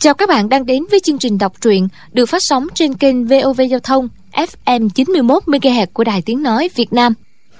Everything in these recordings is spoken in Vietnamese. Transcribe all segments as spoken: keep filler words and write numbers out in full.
Chào các bạn đang đến với chương trình đọc truyện được phát sóng trên kênh vê o vê Giao thông ép em chín mươi mốt mê ga héc của Đài Tiếng Nói Việt Nam.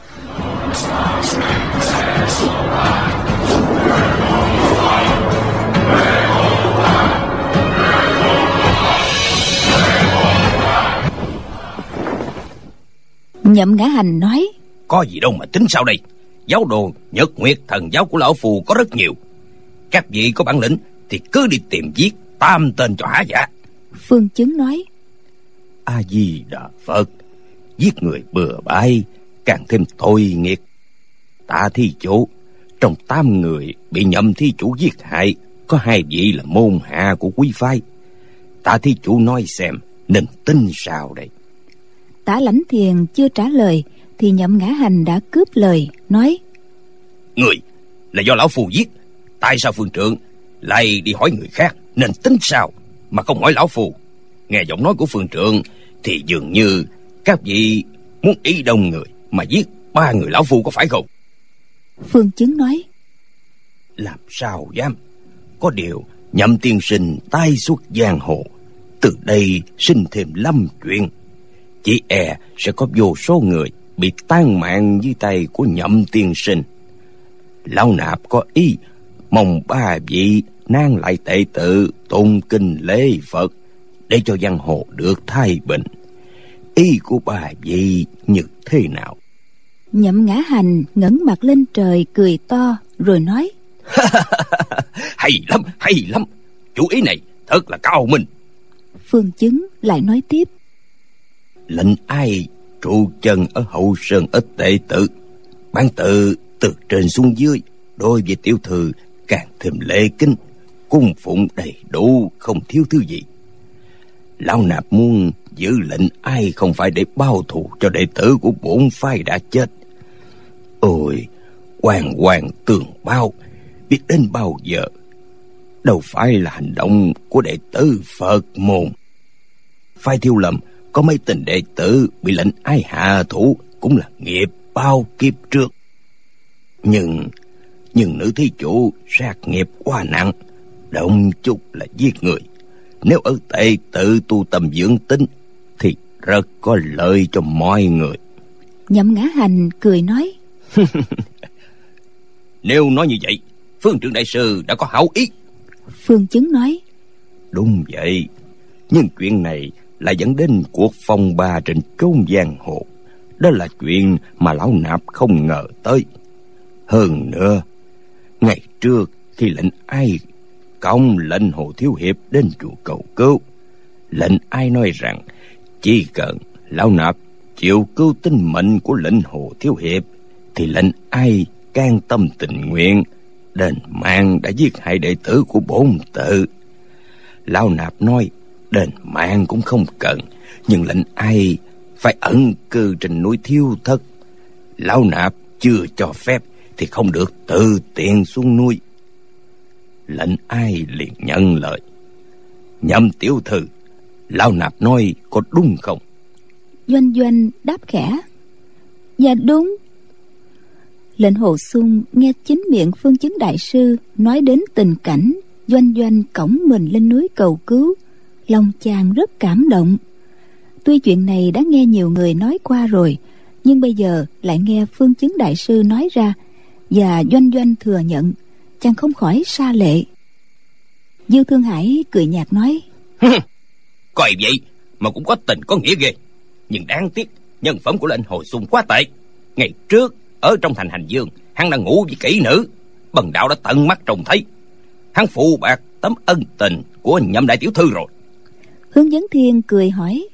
Nhậm Ngã Hành nói: Có gì đâu mà tính sao đây. Giáo đồ Nhật Nguyệt Thần giáo của lão phù có rất nhiều. Các vị có bản lĩnh thì cứ đi tìm giết tam tên cho hả dạ. Phương Chứng nói: A Di Đà Phật, giết người bừa bãi càng thêm tội nghiệp. Tạ thí chủ, trong tám người bị Nhậm thí chủ giết hại, có hai vị là môn hạ của quý phái. Tạ thí chủ nói xem nên tin sao đây? Tả Lãnh Thiền chưa trả lời thì Nhậm Ngã Hành đã cướp lời nói: Người là do lão phù giết, tại sao phương trượng lại đi hỏi người khác nên tính sao mà không hỏi lão phù? Nghe giọng nói của phương trượng thì dường như các vị muốn ý đông người mà giết ba người lão phù, có phải không? Phương Chứng nói: Làm sao dám. Có điều Nhậm tiên sinh tai xuất giang hồ, từ đây sinh thêm lâm chuyện, chỉ e sẽ có vô số người bị tang mạng dưới tay của Nhậm tiên sinh. Lão nạp có ý mong ba vị nan lại tệ tự tôn kinh lễ Phật để cho giang hồ được thái bình. Ý của ba vị như thế nào? Nhậm Ngã Hành ngẩng mặt lên trời cười to rồi nói: Hay lắm, hay lắm, chủ ý này thật là cao minh. Phương Chứng lại nói tiếp: Lệnh ai trụ chân ở hậu sơn ít tệ tự, bản tự từ trên xuống dưới đối với tiểu thư càng thêm lễ kính, cung phụng đầy đủ, không thiếu thứ gì. Lão nạp muốn giữ lệnh ai không phải để bao thù cho đệ tử của bổn phái đã chết. Ôi, hoàng hoàng tường bao biết đến bao giờ, đâu phải là hành động của đệ tử Phật môn. Phái Thiếu Lâm có mấy tình đệ tử bị lệnh ai hạ thủ cũng là nghiệp bao kiếp trước. Nhưng Nhưng nữ thí chủ sát nghiệp quá nặng, động chút là giết người. Nếu ở tệ tự tu tâm dưỡng tính thì rất có lợi cho mọi người. Nhậm Ngã Hành cười nói: Nếu nói như vậy, phương trượng đại sư đã có hảo ý. Phương Chứng nói: Đúng vậy, nhưng chuyện này lại dẫn đến cuộc phong ba trên chốn giang hồ. Đó là chuyện mà lão nạp không ngờ tới. Hơn nữa, ngày trước khi lệnh ai công lệnh Hồ thiếu hiệp đến chùa cầu cứu, lệnh ai nói rằng chỉ cần lão nạp chịu cứu tính mệnh của lệnh Hồ thiếu hiệp thì lệnh ai can tâm tình nguyện đền mạng đã giết hại đệ tử của bổn tự. Lão nạp nói đền mạng cũng không cần, nhưng lệnh ai phải ẩn cư trên núi Thiêu Thất. Lão nạp chưa cho phép thì không được tự tiện xuống núi. Lệnh ai liền nhận lời: Nhậm tiểu thư, lão nạp nói có đúng không? Doanh Doanh đáp khẽ: Dạ đúng. Lệnh Hồ Xung nghe chính miệng Phương Chứng đại sư nói đến tình cảnh Doanh Doanh cõng mình lên núi cầu cứu, lòng chàng rất cảm động. Tuy chuyện này đã nghe nhiều người nói qua rồi, nhưng bây giờ lại nghe Phương Chứng đại sư nói ra và Doanh Doanh thừa nhận, chàng không khỏi sa lệ. Dư Thương Hải cười nhạt nói: Coi vậy mà cũng có tình có nghĩa ghê. Nhưng đáng tiếc nhân phẩm của lệnh Hồ Xung quá tệ. Ngày trước ở trong thành Hành Dương, hắn đang ngủ với kỹ nữ, bần đạo đã tận mắt trông thấy. Hắn phụ bạc tấm ân tình của Nhậm đại tiểu thư rồi. Hướng Vấn Thiên cười hỏi: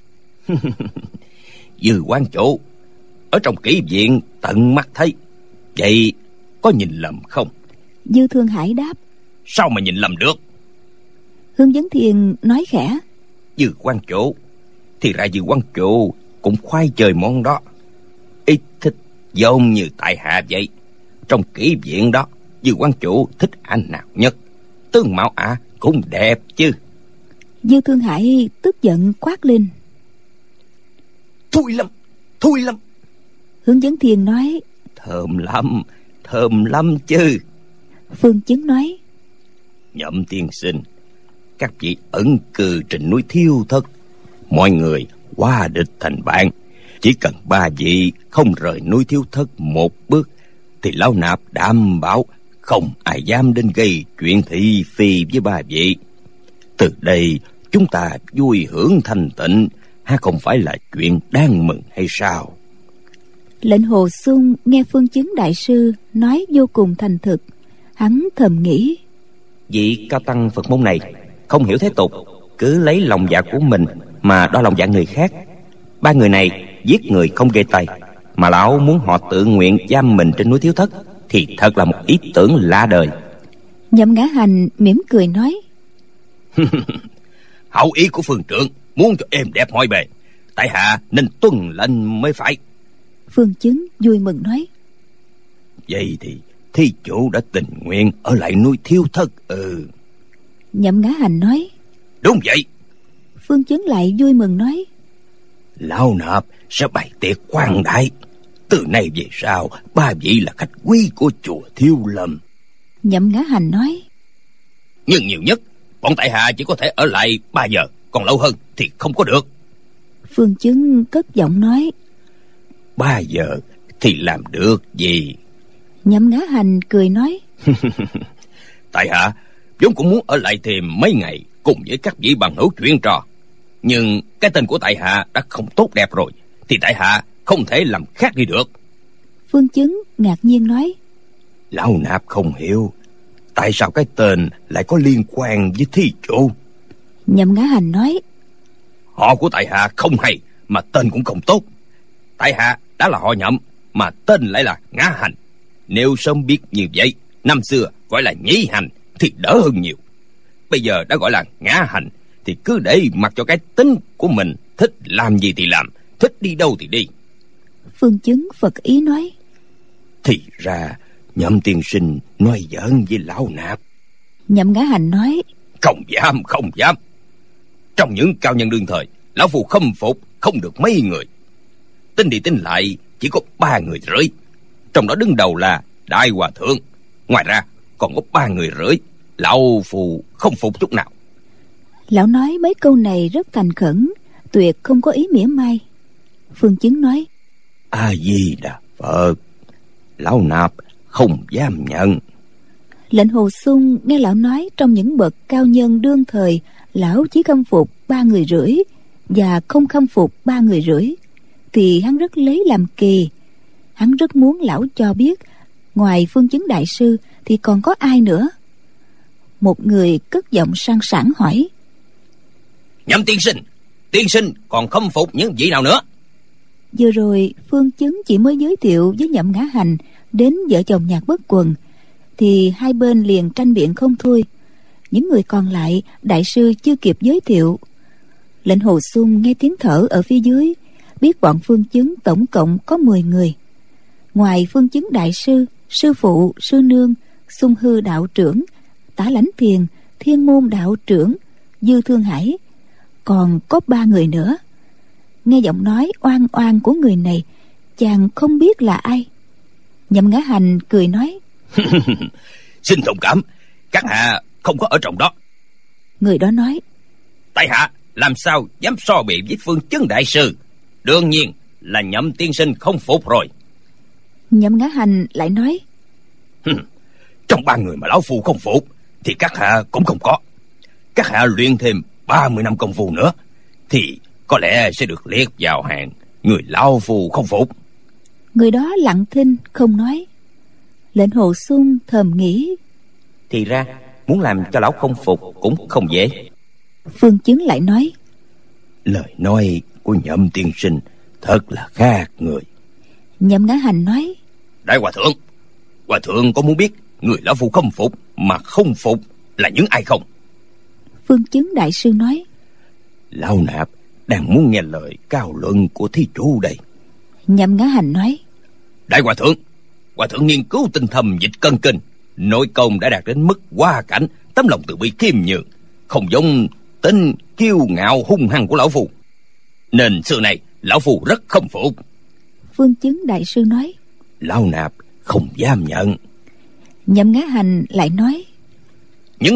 Dư quan chủ ở trong kỹ viện tận mắt thấy, vậy có nhìn lầm không? Dư Thương Hải đáp: Sao mà nhìn lầm được? Hướng Vấn Thiên nói khẽ: Dư quan chủ, thì ra Dư quan chủ cũng khoái chơi món đó. Ít thích giống như tại hạ vậy. Trong kỹ viện đó, Dư quan chủ thích anh nào nhất? Tướng mạo ả à, cũng đẹp chứ. Dư Thương Hải tức giận quát lên: Thui lắm, thui lắm. Hướng Vấn Thiên nói: Thơm lắm, thơm lắm chứ. Phương Chứng nói: Nhậm tiên sinh, các vị ẩn cư trên núi Thiêu Thất. Mọi người qua địch thành bạn. Chỉ cần ba vị không rời núi Thiêu Thất một bước, thì lão nạp đảm bảo không ai dám đến gây chuyện thị phi với ba vị. Từ đây chúng ta vui hưởng thanh tịnh, ha không phải là chuyện đáng mừng hay sao? Lệnh Hồ Xung nghe Phương Chứng đại sư nói vô cùng thành thực, hắn thầm nghĩ: vị cao tăng Phật môn này không hiểu thế tục, cứ lấy lòng dạ của mình mà đo lòng dạ người khác. Ba người này giết người không gây tay, mà lão muốn họ tự nguyện giam mình trên núi Thiếu Thất, thì thật là một ý tưởng lạ đời. Nhậm Ngã Hành mỉm cười nói: Hậu ý của phương trượng muốn cho êm đẹp mọi bề, tại hạ nên tuân lệnh mới phải. Phương Chứng vui mừng nói: Vậy thì thí chủ đã tình nguyện ở lại núi Thiếu Thất. Ừ. Nhậm Ngã Hành nói: Đúng vậy. Phương Chứng lại vui mừng nói: Lão nạp sẽ bày tiệc quan đại. Từ nay về sau, ba vị là khách quý của chùa Thiếu Lâm. Nhậm Ngã Hành nói: Nhưng nhiều nhất bọn tại hạ chỉ có thể ở lại ba giờ, còn lâu hơn thì không có được. Phương Chứng cất giọng nói: Ba giờ thì làm được gì? Nhậm Ngã Hành cười nói: Tại hạ vốn cũng muốn ở lại thêm mấy ngày cùng với các vị bằng hữu chuyện trò, nhưng cái tên của tại hạ đã không tốt đẹp rồi, thì tại hạ không thể làm khác đi được. Phương Chứng ngạc nhiên nói: Lão nạp không hiểu, tại sao cái tên lại có liên quan với thí chủ? Nhậm Ngã Hành nói: Họ của tại hạ không hay, mà tên cũng không tốt. Tại hạ đã là họ Nhậm, mà tên lại là Ngã Hành. Nếu sớm biết như vậy, năm xưa gọi là Nhĩ Hành thì đỡ hơn nhiều. Bây giờ đã gọi là Ngã Hành, thì cứ để mặc cho cái tính của mình, thích làm gì thì làm, thích đi đâu thì đi. Phương Chứng Phật ý nói: Thì ra Nhậm tiên sinh nói giỡn với lão nạp. Nhậm Ngã Hành nói: Không dám, không dám. Trong những cao nhân đương thời, lão phu khâm phục không được mấy người. Tính đi tính lại chỉ có ba người rưỡi, trong đó đứng đầu là Đại Hòa Thượng. Ngoài ra còn có ba người rưỡi, lão phu không phục chút nào. Lão nói mấy câu này rất thành khẩn, tuyệt không có ý mỉa mai. Phương Chứng nói: A Di Đà Phật, lão nạp không dám nhận. Lệnh Hồ Xung nghe lão nói trong những bậc cao nhân đương thời, lão chỉ khâm phục ba người rưỡi và không khâm phục ba người rưỡi, thì hắn rất lấy làm kỳ. Hắn rất muốn lão cho biết ngoài Phương Chứng đại sư thì còn có ai nữa. Một người cất giọng sang sảng hỏi: Nhậm tiên sinh, tiên sinh còn khâm phục những vị nào nữa? Vừa rồi Phương Chứng chỉ mới giới thiệu với Nhậm Ngã Hành đến vợ chồng Nhạc Bất Quần, thì hai bên liền tranh biện không thôi. Những người còn lại đại sư chưa kịp giới thiệu. Lệnh Hồ Xung nghe tiếng thở ở phía dưới, biết bọn Phương Chứng tổng cộng có mười người. Ngoài Phương Chứng đại sư, sư phụ, sư nương, Xung Hư đạo trưởng, Tả Lãnh Thiền, Thiên Môn đạo trưởng, Dư Thương Hải, còn có ba người nữa. Nghe giọng nói oan oan của người này, chàng không biết là ai. Nhậm Ngã Hành cười nói: Xin thông cảm, các hạ không có ở trong đó. Người đó nói: Tại hạ làm sao dám so bì với Phương Chứng đại sư? Đương nhiên là Nhậm tiên sinh không phục rồi. Nhậm Ngã Hành lại nói: Trong ba người mà lão phu không phục thì các hạ cũng không có. Các hạ luyện thêm ba mươi năm công phu nữa thì có lẽ sẽ được liệt vào hàng người lão phu không phục. Người đó lặng thinh không nói. Lệnh Hồ Xung thầm nghĩ: Thì ra muốn làm cho lão không phục cũng không dễ. Phương Chứng lại nói: Lời nói của Nhậm tiên sinh thật là khác người. Nhậm Ngã Hành nói: Đại Hòa Thượng, Hòa Thượng có muốn biết người lão phu không phục mà không phục là những ai không? Phương Chứng đại sư nói: Lão nạp đang muốn nghe lời cao luận của thí chủ đây. Nhậm Ngã Hành nói: Đại Hòa Thượng, Hòa Thượng nghiên cứu tinh thầm dịch cân kinh, nội công đã đạt đến mức hoa cảnh, tấm lòng từ bi khiêm nhường, không giống tính kiêu ngạo hung hăng của lão phu, nên xưa này lão phu rất không phục. Phương Chứng đại sư nói: Lão nạp không dám nhận. Nhậm Ngã Hành lại nói: Những người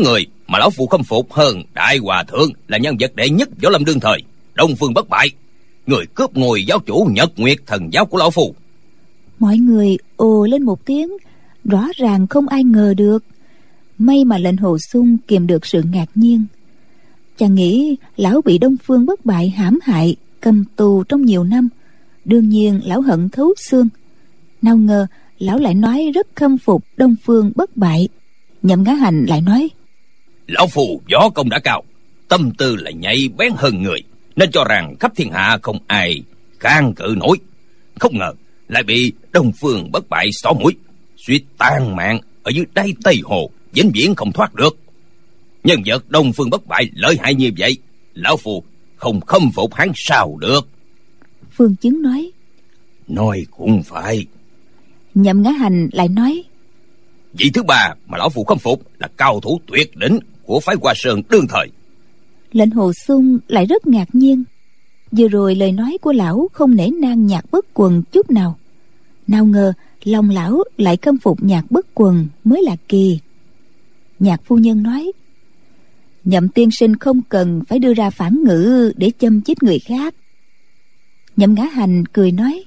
mà lão phu khâm phục hơn đại hòa thượng là nhân vật đệ nhất võ lâm đương thời, Đông Phương Bất Bại, người cướp ngôi giáo chủ Nhật Nguyệt Thần giáo của lão phu. Mọi người ồ lên một tiếng, rõ ràng không ai ngờ được. May mà lệnh Hồ Xung kìm được sự ngạc nhiên. Chàng nghĩ lão bị Đông Phương Bất Bại hãm hại, cầm tù trong nhiều năm, đương nhiên lão hận thấu xương. Nào ngờ lão lại nói rất khâm phục Đông Phương Bất Bại. Nhậm Ngã Hành lại nói: Lão phu võ công đã cao, tâm tư lại nhạy bén hơn người, nên cho rằng khắp thiên hạ không ai kháng cự nổi. Không ngờ lại bị Đông Phương Bất Bại xỏ mũi, suýt tàn mạng ở dưới đáy Tây Hồ, vĩnh viễn không thoát được. Nhân vật Đông Phương Bất Bại lợi hại như vậy, lão phu không khâm phục hắn sao được. Phương Chứng nói: Nói cũng phải. Nhậm Ngã Hành lại nói: Vị thứ ba mà lão phu khâm phục là cao thủ tuyệt đỉnh của phái Hoa Sơn đương thời. Lệnh Hồ Xung lại rất ngạc nhiên. Vừa rồi lời nói của lão không nể nang Nhạc Bất Quần chút nào. Nào ngờ lòng lão lại khâm phục Nhạc Bất Quần mới là kỳ. Nhạc phu nhân nói: Nhậm tiên sinh không cần phải đưa ra phản ngữ để châm chích người khác. Nhậm Ngã Hành cười nói: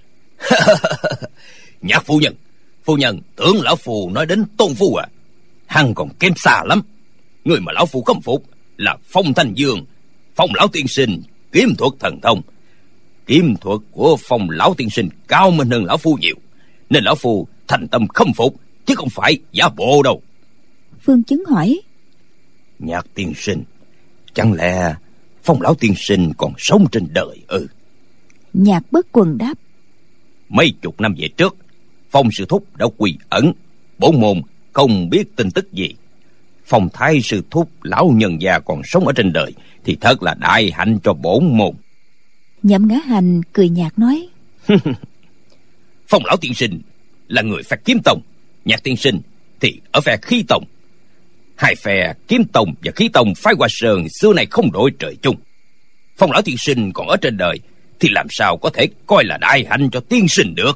Nhạc phu nhân, phu nhân tưởng lão phu nói đến Tôn Phu à? Hắn còn kém xa lắm. Người mà lão phu khâm phục là Phong Thanh Dương, Phong lão tiên sinh kiếm thuật thần thông. Kiếm thuật của Phong lão tiên sinh cao minh hơn lão phu nhiều, nên lão phu thành tâm khâm phục, chứ không phải giả bộ đâu. Phương Chứng hỏi: Nhạc tiên sinh, chẳng lẽ Phong lão tiên sinh còn sống trên đời ư? Ừ. Nhạc Bất Quần đáp: Mấy chục năm về trước, Phong sư thúc đã quy ẩn, bổn môn không biết tin tức gì. Phong thái sư thúc lão nhân già còn sống ở trên đời thì thật là đại hạnh cho bổn môn. Nhậm Ngã Hành cười nhạt nói: Phong lão tiên sinh là người phe Kiếm Tông, Nhạc tiên sinh thì ở phe Khí Tông. Hai phe Kiếm Tông và Khí Tông phái Hoa Sơn xưa nay không đổi trời chung. Phong lão tiên sinh còn ở trên đời thì làm sao có thể coi là đại hạnh cho tiên sinh được.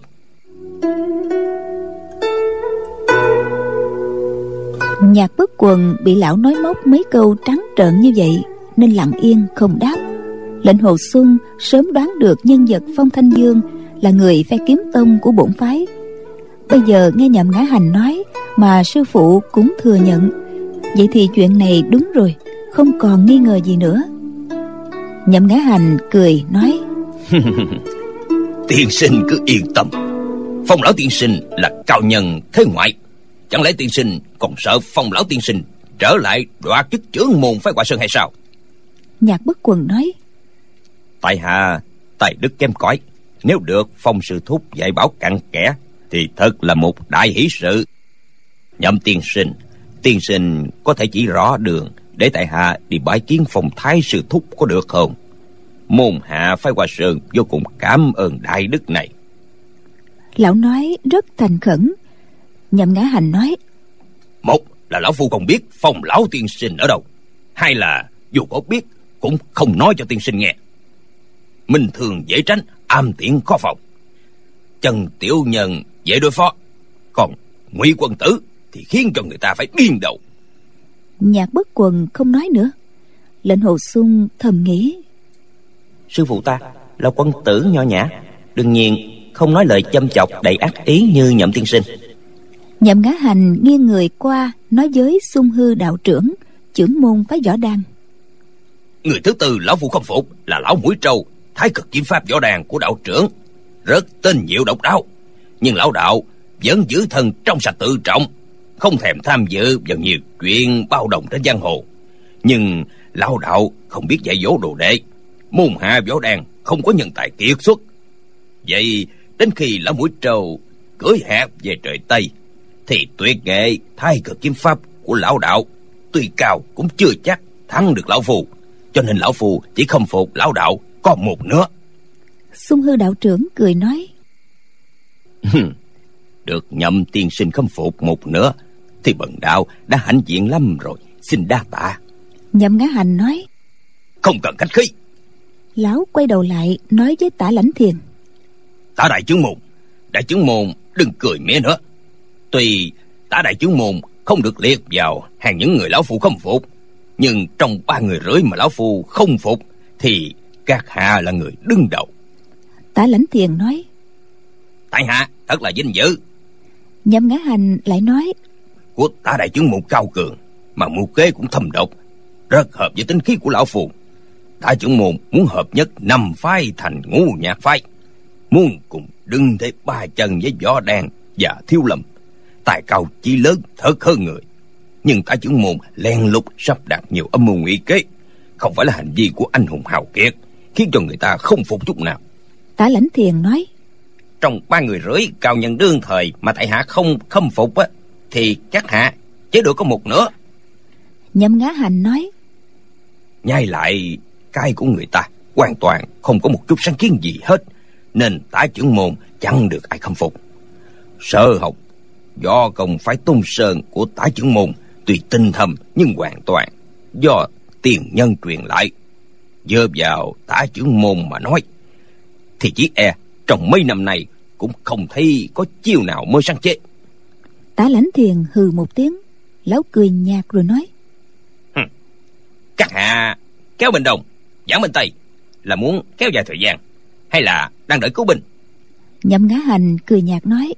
Nhạc Bất Quần bị lão nói móc mấy câu trắng trợn như vậy nên lặng yên không đáp. Lệnh Hồ Xuân sớm đoán được nhân vật Phong Thanh Dương là người phe Kiếm Tông của bổn phái. Bây giờ nghe Nhậm Ngã Hành nói mà sư phụ cũng thừa nhận, vậy thì chuyện này đúng rồi, không còn nghi ngờ gì nữa. Nhậm Ngã Hành cười nói: Tiên sinh cứ yên tâm, Phong lão tiên sinh là cao nhân thế ngoại, chẳng lẽ tiên sinh còn sợ Phong lão tiên sinh trở lại đoạt chức trưởng môn phái Hoa Sơn hay sao? Nhạc Bất Quần nói: Tại hạ tài đức kém cỏi, nếu được Phong sư thúc dạy bảo cặn kẽ thì thật là một đại hỷ sự. Nhậm tiên sinh, tiên sinh có thể chỉ rõ đường để tại hạ đi bái kiến Phong thái sư thúc có được không? Môn hạ phái Hoa Sơn vô cùng cảm ơn đại đức này. Lão nói rất thành khẩn. Nhậm Ngã Hành nói: Một là lão phu không biết Phong lão tiên sinh ở đâu, hai là dù có biết cũng không nói cho tiên sinh nghe. Minh thường dễ tránh, am tiện khó phòng. Trần tiểu nhân dễ đối phó, còn Ngụy quân tử thì khiến cho người ta phải điên đầu. Nhạc Bất Quần không nói nữa. Lệnh Hồ Xung thầm nghĩ: Sư phụ ta là quân tử nho nhã, đương nhiên không nói lời châm chọc đầy ác ý như Nhậm tiên sinh. Nhậm Ngã Hành nghiêng người qua nói với Xung Hư đạo trưởng, trưởng môn phái Võ Đàn: Người thứ tư lão phu khâm phục là lão Mũi Trâu, thái cực kiếm pháp Võ Đàn của đạo trưởng, rất tinh diệu độc đáo, nhưng lão đạo vẫn giữ thân trong sạch tự trọng, không thèm tham dự vào nhiều chuyện bao đồng trên giang hồ. Nhưng lão đạo không biết dạy dỗ đồ đệ, môn hạ Võ Đàn không có nhân tài kiệt xuất. Vậy đến khi lão Mũi Trâu cưỡi hạc về trời Tây thì tuyệt nghệ thái cực kiếm pháp của lão đạo tuy cao cũng chưa chắc thắng được lão phu, cho nên lão phu chỉ khâm phục lão đạo có một nữa. Xung Hư đạo trưởng cười nói: Được Nhậm tiên sinh khâm phục một nữa thì bần đạo đã hãnh diện lắm rồi, xin đa tạ. Nhậm Ngã Hành nói: Không cần khách khí. Lão quay đầu lại nói với Tả Lãnh Thiền: Tả đại chứng môn, đại chứng môn đừng cười mỉa nữa. Tuy Tả đại chứng môn không được liệt vào hàng những người lão phu khâm phục, Nhưng trong ba người rưỡi mà lão phu không phục thì các hạ là người đứng đầu. Tả Lãnh Thiền nói: Tại hạ thật là vinh dự. Nhậm Ngã Hành lại nói: Của Tả đại trưởng môn cao cường, mà mưu kế cũng thâm độc, rất hợp với tính khí của lão phu. Tả trưởng môn muốn hợp nhất năm phái thành ngũ nhạc phái, muốn cùng đứng thế ba chân với Võ Đan và Thiếu Lâm, tài cao chí lớn thật hơn người. Nhưng Tả trưởng môn len lút sắp đặt nhiều âm mưu ngụy kế, không phải là hành vi của anh hùng hào kiệt, khiến cho người ta không phục chút nào. Tả Lãnh Thiền nói: Trong ba người rưỡi cao nhân đương thời mà tại hạ không khâm phục á, thì các hạ chỉ được có một nửa. Nhậm Ngã Hành nói: Nhai lại cái của người ta hoàn toàn không có một chút sáng kiến gì hết, nên Tả trưởng môn chẳng được ai khâm phục. Sở học do công phái Tung Sơn của Tả trưởng môn tuy tinh thâm nhưng hoàn toàn do tiền nhân truyền lại. Dơ vào Tả trưởng môn mà nói thì chỉ e trong mấy năm nay cũng không thấy có chiêu nào mới sáng chế. Tả Lãnh Thiền hừ một tiếng, lão cười nhạt rồi nói: Các hạ kéo bên đông giảng bên tây là muốn kéo dài thời gian, hay là đang đợi cứu binh? Nhậm Ngã Hành cười nhạt nói: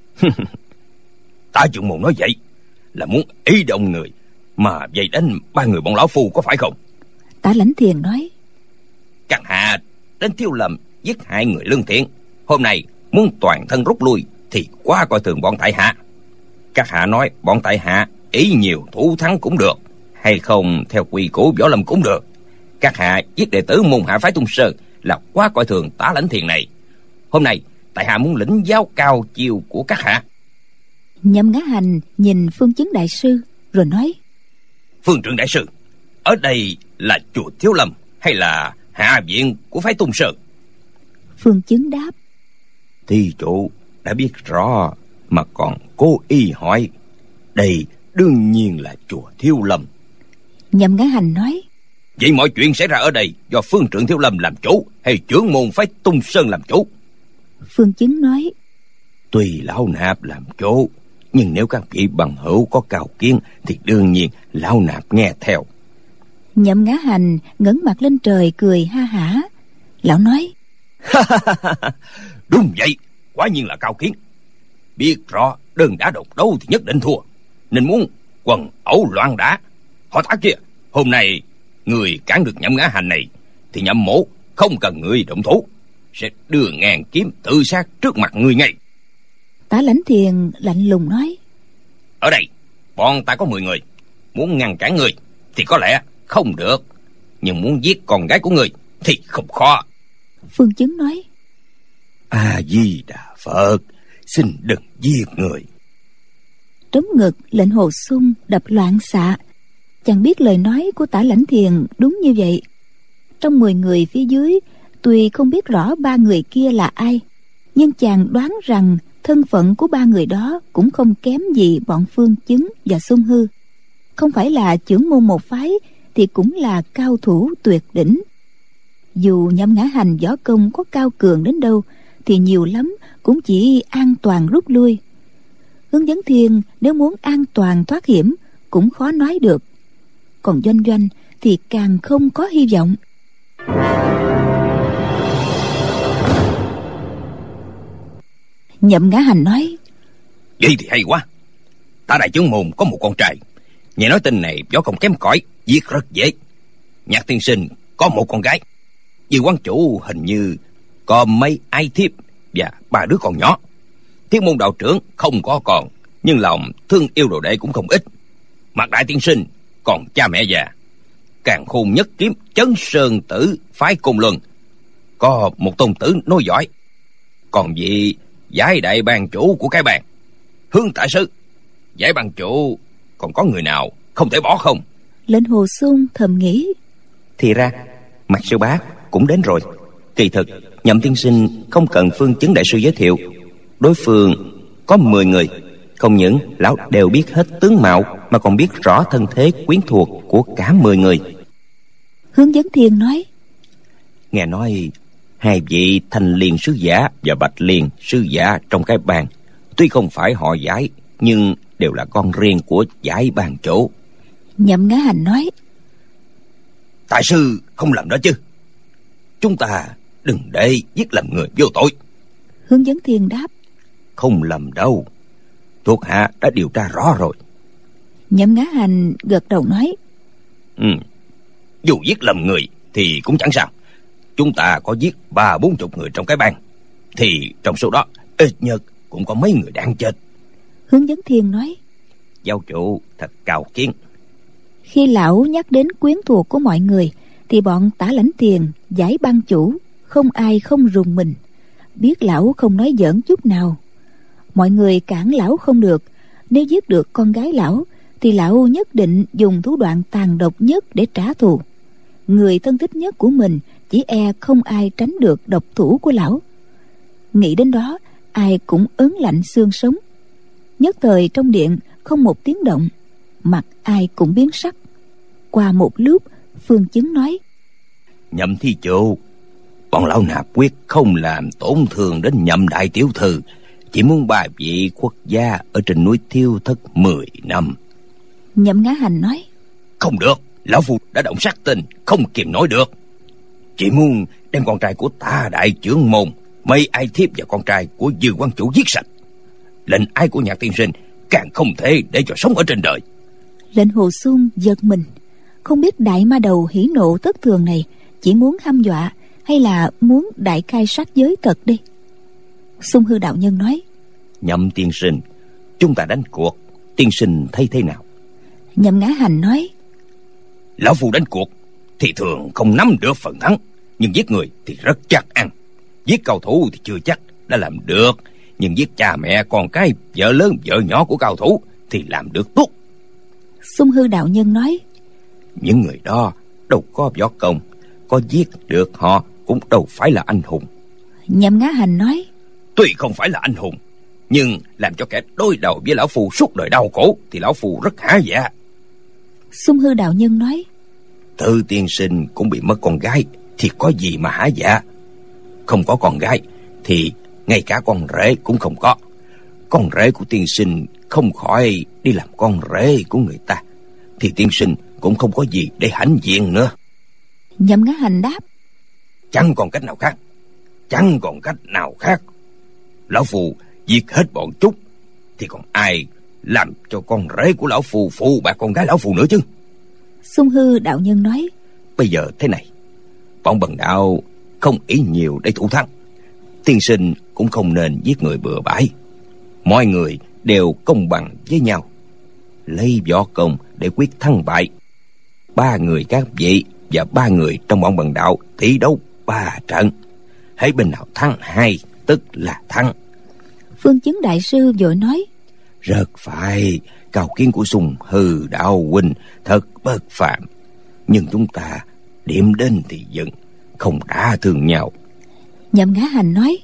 Tả trưởng môn nói vậy là muốn ý động người mà vây đánh ba người bọn lão phu, có phải không? Tả Lãnh Thiền nói: Các hạ đến Thiếu Lâm giết hại người lương thiện, hôm nay muốn toàn thân rút lui thì quá coi thường bọn tại hạ. Các hạ nói bọn tại hạ ý nhiều thủ thắng cũng được, hay không theo quy củ Võ Lâm cũng được. Các hạ giết đệ tử môn hạ phái Tung Sơn là quá coi thường Tả Lãnh Thiền này. Hôm nay tại hạ muốn lĩnh giáo cao chiêu của các hạ. Nhậm Ngã Hành nhìn Phương Chứng đại sư rồi nói: Phương Trượng đại sư, ở đây là chùa Thiếu Lâm hay là hạ viện của phái Tung Sơn? Phương Chứng đáp: Thí chủ đã biết rõ mà còn cố ý hỏi. Đây đương nhiên là chùa Thiếu Lâm. Nhậm Ngã Hành nói: Vậy mọi chuyện xảy ra ở đây do Phương Trượng Thiếu Lâm làm chủ hay trưởng môn phái Tung Sơn làm chủ? Phương Chứng nói: Tùy lão nạp làm chủ, nhưng nếu các vị bằng hữu có cao kiến thì đương nhiên lão nạp nghe theo. Nhậm Ngã Hành ngẩng mặt lên trời cười ha hả. Lão nói: Đúng vậy, quả nhiên là cao kiến. Biết rõ đơn đả độc đấu thì nhất định thua, nên muốn quần ẩu loạn đả. Họ Tả kia, hôm nay người cản được Nhậm Ngã Hành này thì Nhậm mỗ không cần người động thủ, sẽ đưa ngàn kiếm tự sát trước mặt người ngay. Tả Lãnh Thiền lạnh lùng nói: Ở đây bọn ta có mười người, muốn ngăn cản người thì có lẽ không được, nhưng muốn giết con gái của người thì không khó. Phương Chứng nói: A Di Đà Phật, xin đừng giết người. Trống ngực Lệnh Hồ Xung đập loạn xạ. Chàng biết lời nói của Tả Lãnh Thiền đúng như vậy. Trong mười người phía dưới, tuy không biết rõ ba người kia là ai, nhưng chàng đoán rằng thân phận của ba người đó cũng không kém gì bọn Phương Chứng và Xung Hư. Không phải là trưởng môn một phái thì cũng là cao thủ tuyệt đỉnh. Dù Nhậm Ngã Hành võ công có cao cường đến đâu thì nhiều lắm cũng chỉ an toàn rút lui. Hướng Dẫn Thiên nếu muốn an toàn thoát hiểm cũng khó nói được. Còn Doanh Doanh thì càng không có hy vọng. Nhậm Ngã Hành nói: Vậy thì hay quá. Tả đại trưởng môn có một con trai, nghe nói tin này võ công kém cỏi, giết rất dễ. Nhạc tiên sinh có một con gái, Dư quán chủ hình như có mấy ái thiếp và ba đứa con nhỏ. Thiên môn đạo trưởng không có con, nhưng lòng thương yêu đồ đệ cũng không ít. Mạc đại tiên sinh còn cha mẹ già. Càn khôn nhất kiếm Chấn Sơn tử phái Côn Luân có một tôn tử nối dõi. Còn vị giải đại ban chủ của cái bàn Hướng Tại Sư, giải ban chủ còn có người nào không thể bỏ không? Lệnh Hồ Xung thầm nghĩ: Thì ra Mạc sư bá cũng đến rồi. Kỳ thực Nhậm tiên sinh không cần Phương Chứng đại sư giới thiệu, đối phương có mười người. Không những lão đều biết hết tướng mạo, mà còn biết rõ thân thế quyến thuộc của cả mười người. Hướng Dẫn Thiên nói: Nghe nói hai vị Thanh Liên sứ giả và Bạch Liên sứ giả trong cái bàn tuy không phải họ Giải, nhưng đều là con riêng của Giải bàn chủ. Nhậm Ngã Hành nói: Tại sư không làm đó chứ? Chúng ta đừng để giết lầm người vô tội. Hướng Dẫn Thiên đáp: Không lầm đâu, thuộc hạ đã điều tra rõ rồi. Nhậm Ngã Hành gật đầu nói: Ừ, dù giết lầm người thì cũng chẳng sao. Chúng ta có giết ba bốn chục người trong cái bang, thì trong số đó ít nhất cũng có mấy người đang chết. Hướng Dẫn Thiên nói: Giáo chủ thật cao kiến. Khi lão nhắc đến quyến thuộc của mọi người, thì bọn Tả Lãnh Thiền, Giải Bang chủ không ai không rùng mình, biết lão không nói giỡn chút nào. Mọi người cản lão không được. Nếu giết được con gái lão, thì lão nhất định dùng thủ đoạn tàn độc nhất để trả thù. Người thân thích nhất của mình chỉ e không ai tránh được độc thủ của lão. Nghĩ đến đó, ai cũng ớn lạnh xương sống. Nhất thời trong điện không một tiếng động, mặt ai cũng biến sắc. Qua một lúc, Phương Chứng nói: Nhậm thí chủ, bọn lão nạp quyết không làm tổn thương đến Nhậm đại tiểu thư, chỉ muốn ba vị khuất gia ở trên núi thiêu thất mười năm. Nhậm Ngã Hành nói: Không được, lão phu đã động sát tình, không kiềm nổi được. Chỉ muốn đem con trai của ta đại trưởng môn, mấy ai thiếp và con trai của Dư quan chủ giết sạch. Lệnh ái của Nhạc tiên sinh càng không thể để cho sống ở trên đời. Lệnh Hồ Xung giật mình, không biết đại ma đầu hỉ nộ thất thường này chỉ muốn hăm dọa hay là muốn đại khai sát giới thật đi. Xung Hư đạo nhân nói: Nhậm tiên sinh, chúng ta đánh cuộc, tiên sinh thấy thế nào? Nhậm Ngã Hành nói: Lão phu đánh cuộc thì thường không nắm được phần thắng, nhưng giết người thì rất chắc ăn. Giết cao thủ thì chưa chắc đã làm được, nhưng giết cha mẹ con cái, vợ lớn vợ nhỏ của cao thủ thì làm được tốt. Xung Hư đạo nhân nói: Những người đó đâu có võ công, có giết được họ cũng đâu phải là anh hùng. Nhậm Ngã Hành nói: Tuy không phải là anh hùng, nhưng làm cho kẻ đối đầu với lão phu suốt đời đau khổ thì lão phu rất hả dạ. Xung Hư đạo nhân nói: Thư tiên sinh cũng bị mất con gái, thì có gì mà hả dạ. Không có con gái thì ngay cả con rể cũng không có. Con rể của tiên sinh không khỏi đi làm con rể của người ta, thì tiên sinh cũng không có gì để hãnh diện nữa. Nhậm Ngã Hành đáp: Chẳng còn cách nào khác, chẳng còn cách nào khác. Lão phu giết hết bọn chúng, thì còn ai làm cho con rể của lão phu phụ bạc con gái lão phu nữa chứ. Xung Hư đạo nhân nói: Bây giờ thế này, bọn bần đạo không ý nhiều để thủ thắng. Tiên sinh cũng không nên giết người bừa bãi. Mọi người đều công bằng với nhau, lấy võ công để quyết thắng bại. Ba người các vị và ba người trong bọn bần đạo thi đấu ba trận, hãy bên nào thắng hai tức là thắng. Phương Chứng đại sư vội nói: Rất phải, cao kiến của Xung Hư đạo huynh thật bất phàm, nhưng chúng ta điểm đến thì dừng, không đả thương nhau. Nhậm Ngã Hành nói: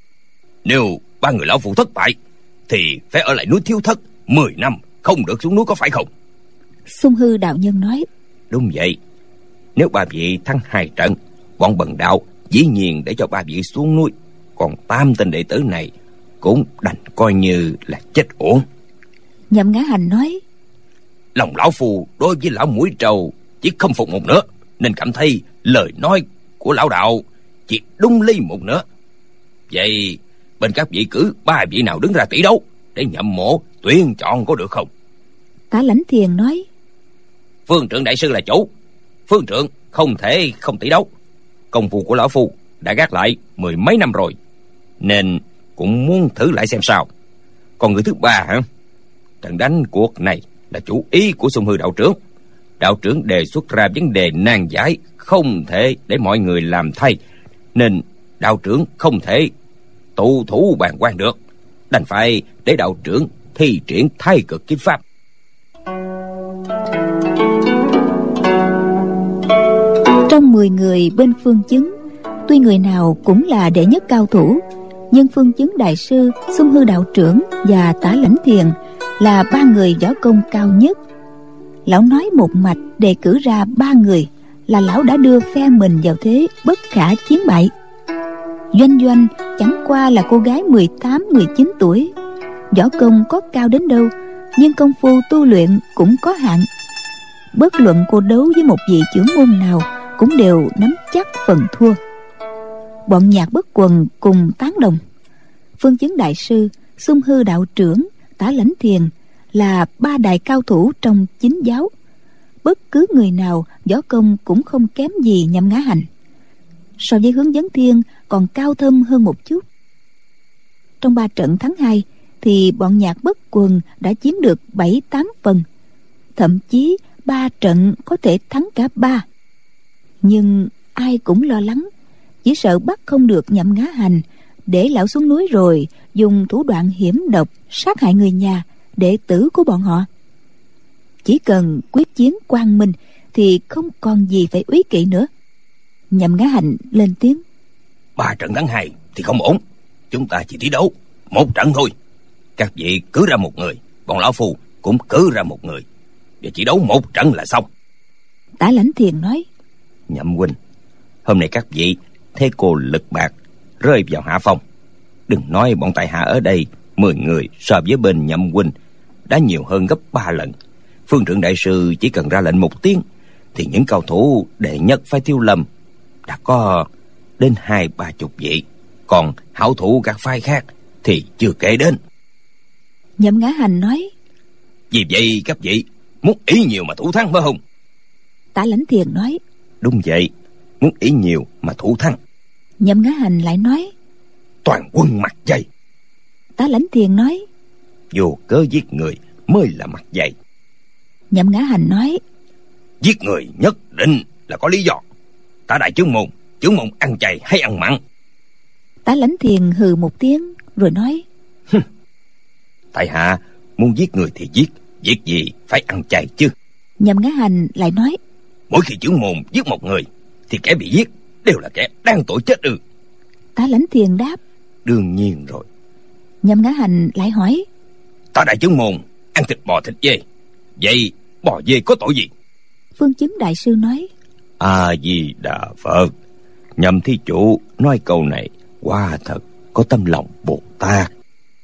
Nếu ba người lão phụ thất bại thì phải ở lại núi Thiêu Thất mười năm, không được xuống núi, có phải không? Xung Hư đạo nhân nói: Đúng vậy. Nếu ba vị thắng hai trận, bọn bần đạo dĩ nhiên để cho ba vị xuống núi, còn tam tên đệ tử này cũng đành coi như là chết uổng. Nhậm Ngã Hành nói: Lòng lão phù đối với lão mũi trâu chỉ không phục một nữa, nên cảm thấy lời nói của lão đạo chỉ đúng lý một nữa. Vậy bên các vị cử ba vị nào đứng ra tỷ đấu để nhậm mộ tuyển chọn có được không? Tả Lãnh Thiền nói: Phương Trượng đại sư là chủ, Phương Trượng không thể không tỷ đấu. Công phu của lão phu đã gác lại mười mấy năm rồi, nên cũng muốn thử lại xem sao. Còn người thứ ba hả? Trận đánh cuộc này là chủ ý của Xung Hư đạo trưởng. Đạo trưởng đề xuất ra vấn đề nan giải, không thể để mọi người làm thay, nên đạo trưởng không thể tụ thủ bàn quan được, đành phải để đạo trưởng thi triển Thái Cực kiếm pháp. Trong mười người bên Phương Chứng, tuy người nào cũng là đệ nhất cao thủ, nhưng Phương Chứng đại sư, Xung Hư đạo trưởng và Tả Lãnh Thiền là ba người võ công cao nhất. Lão nói một mạch đề cử ra ba người là lão đã đưa phe mình vào thế bất khả chiến bại. Doanh Doanh chẳng qua là cô gái mười tám mười chín tuổi, võ công có cao đến đâu, nhưng công phu tu luyện cũng có hạn. bất luận cô đấu với một vị trưởng môn nào cũng đều nắm chắc phần thua. Bọn Nhạc Bất Quần cùng tán đồng. Phương Chứng đại sư, Xung Hư đạo trưởng, Tả Lãnh Thiền là ba đại cao thủ trong chính giáo. Bất cứ người nào võ công cũng không kém gì Nhậm Ngã Hành. So với Hướng Vấn Thiên còn cao thâm hơn một chút. Trong ba trận thắng hai thì bọn Nhạc Bất Quần đã chiếm được bảy tám phần, thậm chí ba trận có thể thắng cả ba. Nhưng ai cũng lo lắng, chỉ sợ bắt không được Nhậm Ngã Hành, để lão xuống núi rồi dùng thủ đoạn hiểm độc sát hại người nhà đệ tử của bọn họ. Chỉ cần quyết chiến quang minh thì không còn gì phải úy kỵ nữa. Nhậm Ngã Hành lên tiếng: Ba trận thắng hai thì không ổn, chúng ta chỉ thi đấu một trận thôi. Các vị cứ ra một người, bọn lão phu cũng cứ ra một người, và chỉ đấu một trận là xong. Tả Lãnh Thiền nói: Nhậm huynh, hôm nay các vị thế cô lực bạc, rơi vào hạ phong. Đừng nói bọn tại hạ ở đây mười người so với bên Nhậm huynh đã nhiều hơn gấp ba lần. Phương Trượng đại sư chỉ cần ra lệnh một tiếng thì những cao thủ đệ nhất phái Thiếu Lâm đã có đến hai ba chục vị, còn hảo thủ các phái khác thì chưa kể đến. Nhậm Ngã Hành nói: Vì vậy các vị muốn ý nhiều mà thủ thắng phải không? Tả Lãnh Thiền nói: Đúng vậy, muốn ý nhiều mà thủ thắng. Nhậm Ngã Hành lại nói: Toàn quân mặt dày. Tả Lãnh Thiền nói: Vô cớ giết người mới là mặt dày. Nhậm Ngã Hành nói: Giết người nhất định là có lý do. Tả đại chứng môn, chứng môn ăn chay hay ăn mặn? Tả Lãnh Thiền hừ một tiếng rồi nói: Tại hạ muốn giết người thì giết, giết gì phải ăn chay chứ. Nhậm Ngã Hành lại nói: Mỗi khi chứng môn giết một người thì kẻ bị giết đều là kẻ đang tội chết ư? Tả Lãnh Thiền đáp: Đương nhiên rồi. Nhậm Ngã Hành lại hỏi: Tả đại chứng môn ăn thịt bò thịt dê, vậy bò dê có tội gì? Phương Chứng đại sư nói: A Di Đà Phật, Nhậm thí chủ nói câu này quả thật có tâm lòng Bồ Tát.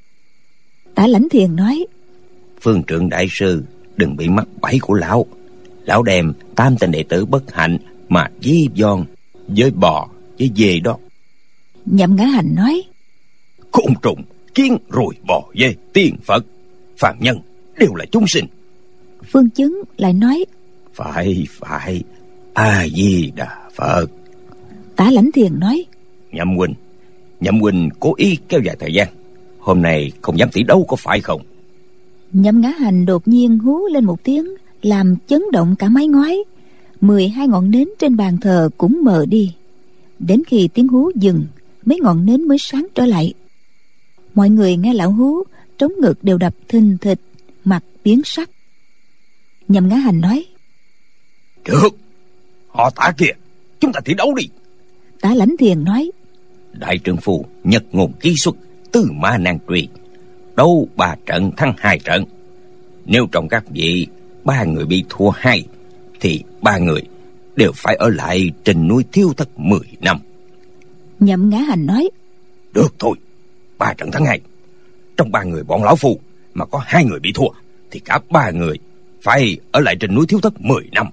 Tả Lãnh Thiền nói: Phương Trượng đại sư đừng bị mắc bẫy của lão. Lão đem tam tên đệ tử bất hạnh mà ví von với bò với dê đó. Nhậm Ngã Hành nói: Côn trùng, kiến, ruồi, bò, dê, tiên Phật, phàm nhân đều là chúng sinh. Phương Chứng lại nói: Phải, phải, A Di Đà Phật. Tả Lãnh Thiền nói: Nhậm huynh, Nhậm huynh cố ý kéo dài thời gian, hôm nay không dám tỷ đấu có phải không? Nhậm Ngã Hành đột nhiên hú lên một tiếng, làm chấn động cả mái ngói. Mười hai ngọn nến trên bàn thờ cũng mờ đi. Đến khi tiếng hú dừng, mấy ngọn nến mới sáng trở lại. Mọi người nghe lão hú, trống ngực đều đập thình thịch, mặt biến sắc. Nhậm Ngã Hành nói: Được, họ Tả kìa, chúng ta thi đấu đi. Tả Lãnh Thiền nói: Đại trượng phu nhật ngôn ký xuất, tư mã nan truy, đấu ba trận thắng hai trận. Nếu trong các vị ba người bị thua hai thì ba người đều phải ở lại trên núi Thiếu Thất mười năm. Nhậm Ngã Hành nói: Được thôi, ba trận thắng hai. Trong ba người bọn lão phu mà có hai người bị thua thì cả ba người phải ở lại trên núi Thiếu Thất mười năm.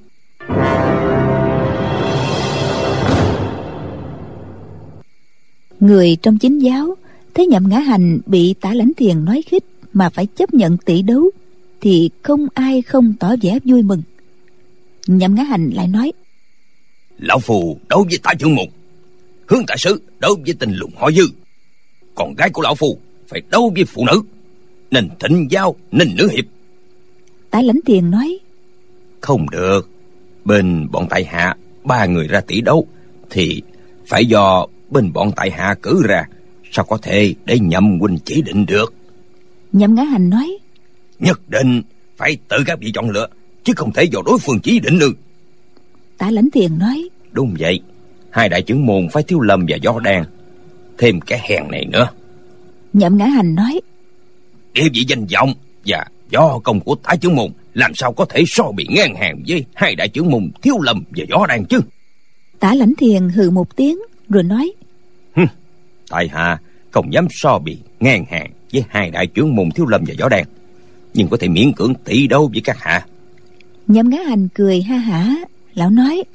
Người trong chính giáo thấy Nhậm Ngã Hành bị Tả Lãnh Thiền nói khích mà phải chấp nhận tỷ đấu thì không ai không tỏ vẻ vui mừng. Nhậm Ngã Hành lại nói: Lão phu đấu với Tả Trưởng môn, Hướng đại sư đấu với tình lùng họ Dư, còn gái của lão phu phải đấu với phụ nữ, nên thịnh giao nên nữ hiệp. Tả Lãnh Thiền nói: Không được, bên bọn tại hạ ba người ra tỷ đấu thì phải do bên bọn tại hạ cử ra, sao có thể để Nhậm huynh chỉ định được? Nhậm Ngã Hành nói: Nhất định phải tự các vị chọn lựa, chứ không thể do đối phương chỉ định được. Tả Lãnh Thiền nói: Đúng vậy, hai đại trưởng môn phái Thiếu Lâm và Võ Đan, thêm cái hèn này nữa. Nhậm Ngã Hành nói: Địa vị danh vọng và võ công của Tả trưởng môn làm sao có thể so bị ngang hàng với hai đại trưởng môn Thiếu Lâm và Võ Đan chứ? Tả Lãnh Thiền hừ một tiếng rồi nói: Hừm, tại hạ không dám so bị ngang hàng với hai đại trưởng môn Thiếu Lâm và Võ Đan, nhưng có thể miễn cưỡng tỷ đấu với các hạ. Nhậm Ngã Hành cười ha hả. Lão nói: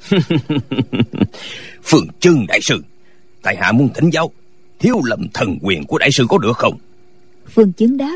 Phương Chưng đại sư, tại hạ muốn thỉnh giáo Thiếu Lâm thần quyền của đại sư có được không? Phương Chứng đáp: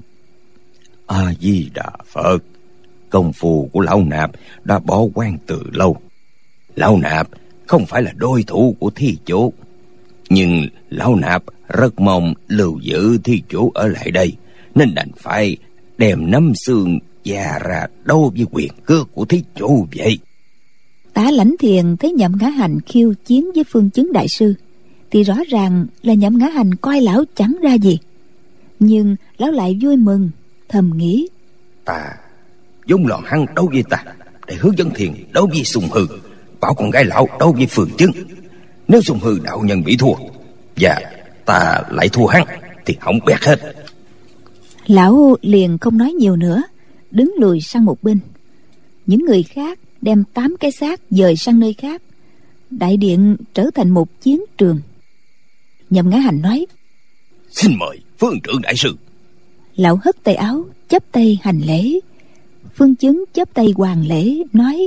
A Di Đà Phật. Công phu của lão nạp đã bỏ quan từ lâu. Lão nạp không phải là đối thủ của thí chủ, nhưng lão nạp rất mong lưu giữ thí chủ ở lại đây, nên đành phải đem nắm xương già ra đấu với quyền cước của thí chủ vậy. Tả Lãnh Thiền thấy Nhậm Ngã Hành khiêu chiến với Phương Chứng đại sư thì rõ ràng là Nhậm Ngã Hành coi lão chẳng ra gì, nhưng lão lại vui mừng, thầm nghĩ: Ta vốn lò hắn đấu với ta, để hướng dẫn Thiền đấu với Sùng Hư, bảo con gái lão đấu với Phương Chứng. Nếu Sùng Hư đạo nhân bị thua và ta lại thua hắn thì hỏng bét hết. Lão liền không nói nhiều nữa, đứng lùi sang một bên. Những người khác đem tám cái xác dời sang nơi khác. Đại điện trở thành một chiến trường. Nhậm Ngã Hành nói: Xin mời Phương trưởng đại sư. Lão hất tay áo, chắp tay hành lễ. Phương Chứng chắp tay hoàn lễ, nói: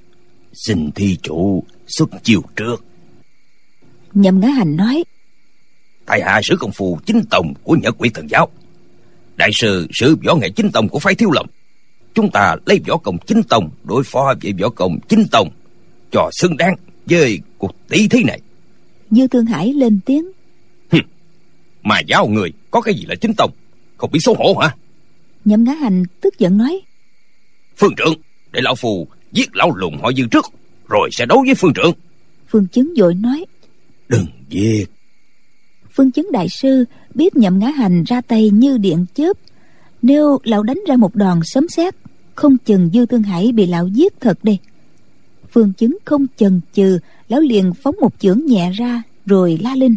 Xin thi chủ xuất chiêu trước. Nhậm Ngã Hành nói: Tại hạ sử công phu chính tông của Nhật Quỷ Thần Giáo, đại sư sử võ nghệ chính tông của phái Thiếu Lâm. Chúng ta lấy võ công chính tông đối phó với võ công chính tông, cho xứng đáng với cuộc tỷ thí này. Dư Thương Hải lên tiếng: Hừm, mà giáo người có cái gì là chính tông, không biết xấu hổ hả? Nhậm Ngã Hành tức giận nói: Phương trưởng, để lão phù giết lão lùn họ Dư trước, rồi sẽ đấu với Phương trưởng. Phương Chứng vội nói: Đừng giết. Phương Chứng đại sư biết Nhậm Ngã Hành ra tay như điện chớp, nếu lão đánh ra một đòn sấm sét, không chừng Dư Thương Hải bị lão giết thật đây. Phương Chứng không chần chừ, lão liền phóng một chưởng nhẹ ra, rồi la lên: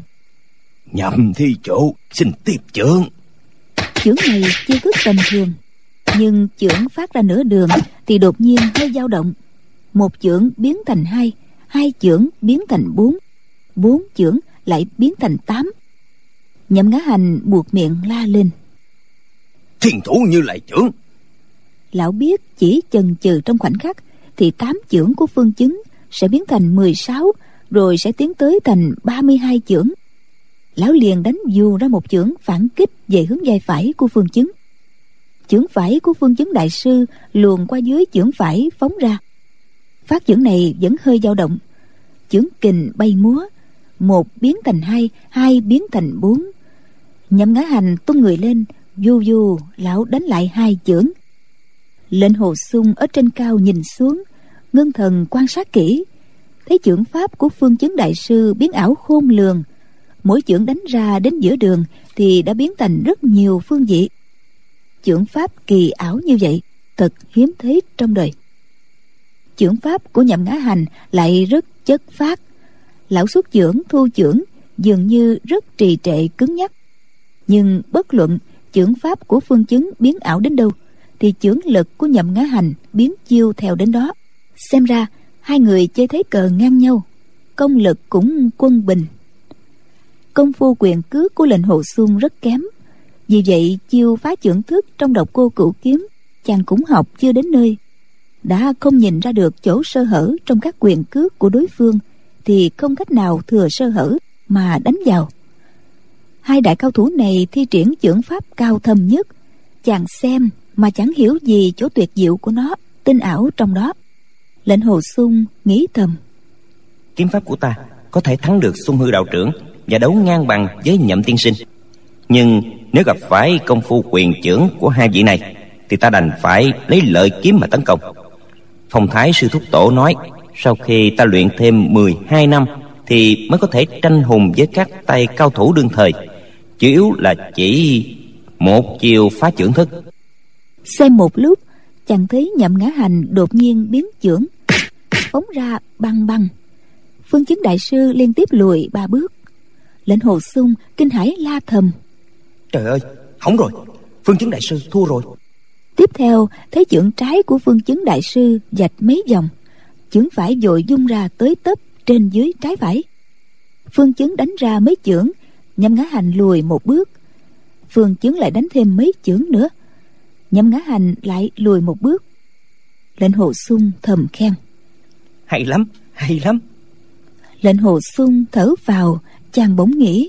Nhậm thi chủ xin tiếp chưởng. Chưởng này chiêu thức tầm thường, nhưng chưởng phát ra nửa đường thì đột nhiên hơi dao động. Một chưởng biến thành hai, hai chưởng biến thành bốn, bốn chưởng lại biến thành tám. Nhậm Ngã Hành buột miệng la lên: Thiên thủ như lại chưởng. Lão biết chỉ chần chừ trong khoảnh khắc thì tám chưởng của Phương Chứng sẽ biến thành mười sáu, rồi sẽ tiến tới thành ba mươi hai chưởng. Lão liền đánh dù ra một chưởng phản kích về hướng vai phải của Phương Chứng. Chưởng phải của Phương Chứng đại sư luồn qua dưới chưởng phải phóng ra. Phát chưởng này vẫn hơi dao động. Chưởng kình bay múa, một biến thành hai, hai biến thành bốn. Nhậm Ngã Hành tung người lên, du du lão đánh lại hai chưởng. Lệnh Hồ Xung ở trên cao nhìn xuống, ngưng thần quan sát kỹ, thấy chưởng pháp của Phương Chứng đại sư biến ảo khôn lường. Mỗi chưởng đánh ra đến giữa đường thì đã biến thành rất nhiều phương vị. Chưởng pháp kỳ ảo như vậy thật hiếm thấy trong đời. Chưởng pháp của Nhậm Ngã Hành lại rất chất phát. Lão xuất chưởng thu chưởng dường như rất trì trệ cứng nhắc. Nhưng bất luận chưởng pháp của Phương Chứng biến ảo đến đâu thì chưởng lực của Nhậm Ngã Hành biến chiêu theo đến đó. Xem ra hai người chơi thế cờ ngang nhau, công lực cũng quân bình. Công phu quyền cước của Lệnh Hồ Xung rất kém, vì vậy chiêu phá chưởng thức trong Độc Cô Cửu Kiếm chàng cũng học chưa đến nơi. Đã không nhìn ra được chỗ sơ hở trong các quyền cước của đối phương thì không cách nào thừa sơ hở mà đánh vào. Hai đại cao thủ này thi triển chưởng pháp cao thâm nhất, chàng xem mà chẳng hiểu gì chỗ tuyệt diệu của nó, tinh ảo trong đó. Lệnh Hồ Xung nghĩ thầm: Kiếm pháp của ta có thể thắng được Sung Hư đạo trưởng và đấu ngang bằng với Nhậm tiên sinh, nhưng nếu gặp phải công phu quyền chưởng của hai vị này thì ta đành phải lấy lợi kiếm mà tấn công. Phong Thái sư thúc tổ nói, sau khi ta luyện thêm mười hai năm thì mới có thể tranh hùng với các tay cao thủ đương thời, chủ yếu là chỉ một chiều phá chưởng thức. Xem một lúc, chàng thấy Nhậm Ngã Hành đột nhiên biến chưởng, phóng ra băng băng. Phương Chứng đại sư liên tiếp lùi ba bước. Lệnh Hồ Xung kinh hãi la thầm: Trời ơi, hỏng rồi, Phương Chứng đại sư thua rồi. Tiếp theo thấy chưởng trái của Phương Chứng đại sư vạch mấy vòng, chưởng phải vội dung ra tới tấp trên dưới trái phải. Phương Chứng đánh ra mấy chưởng, Nhậm Ngã Hành lùi một bước. Phương Chứng lại đánh thêm mấy chưởng nữa, Nhậm Ngã Hành lại lùi một bước. Lệnh Hồ Xung thầm khen. Hay lắm, hay lắm. Lệnh Hồ Xung thở vào, chàng bỗng nghĩ.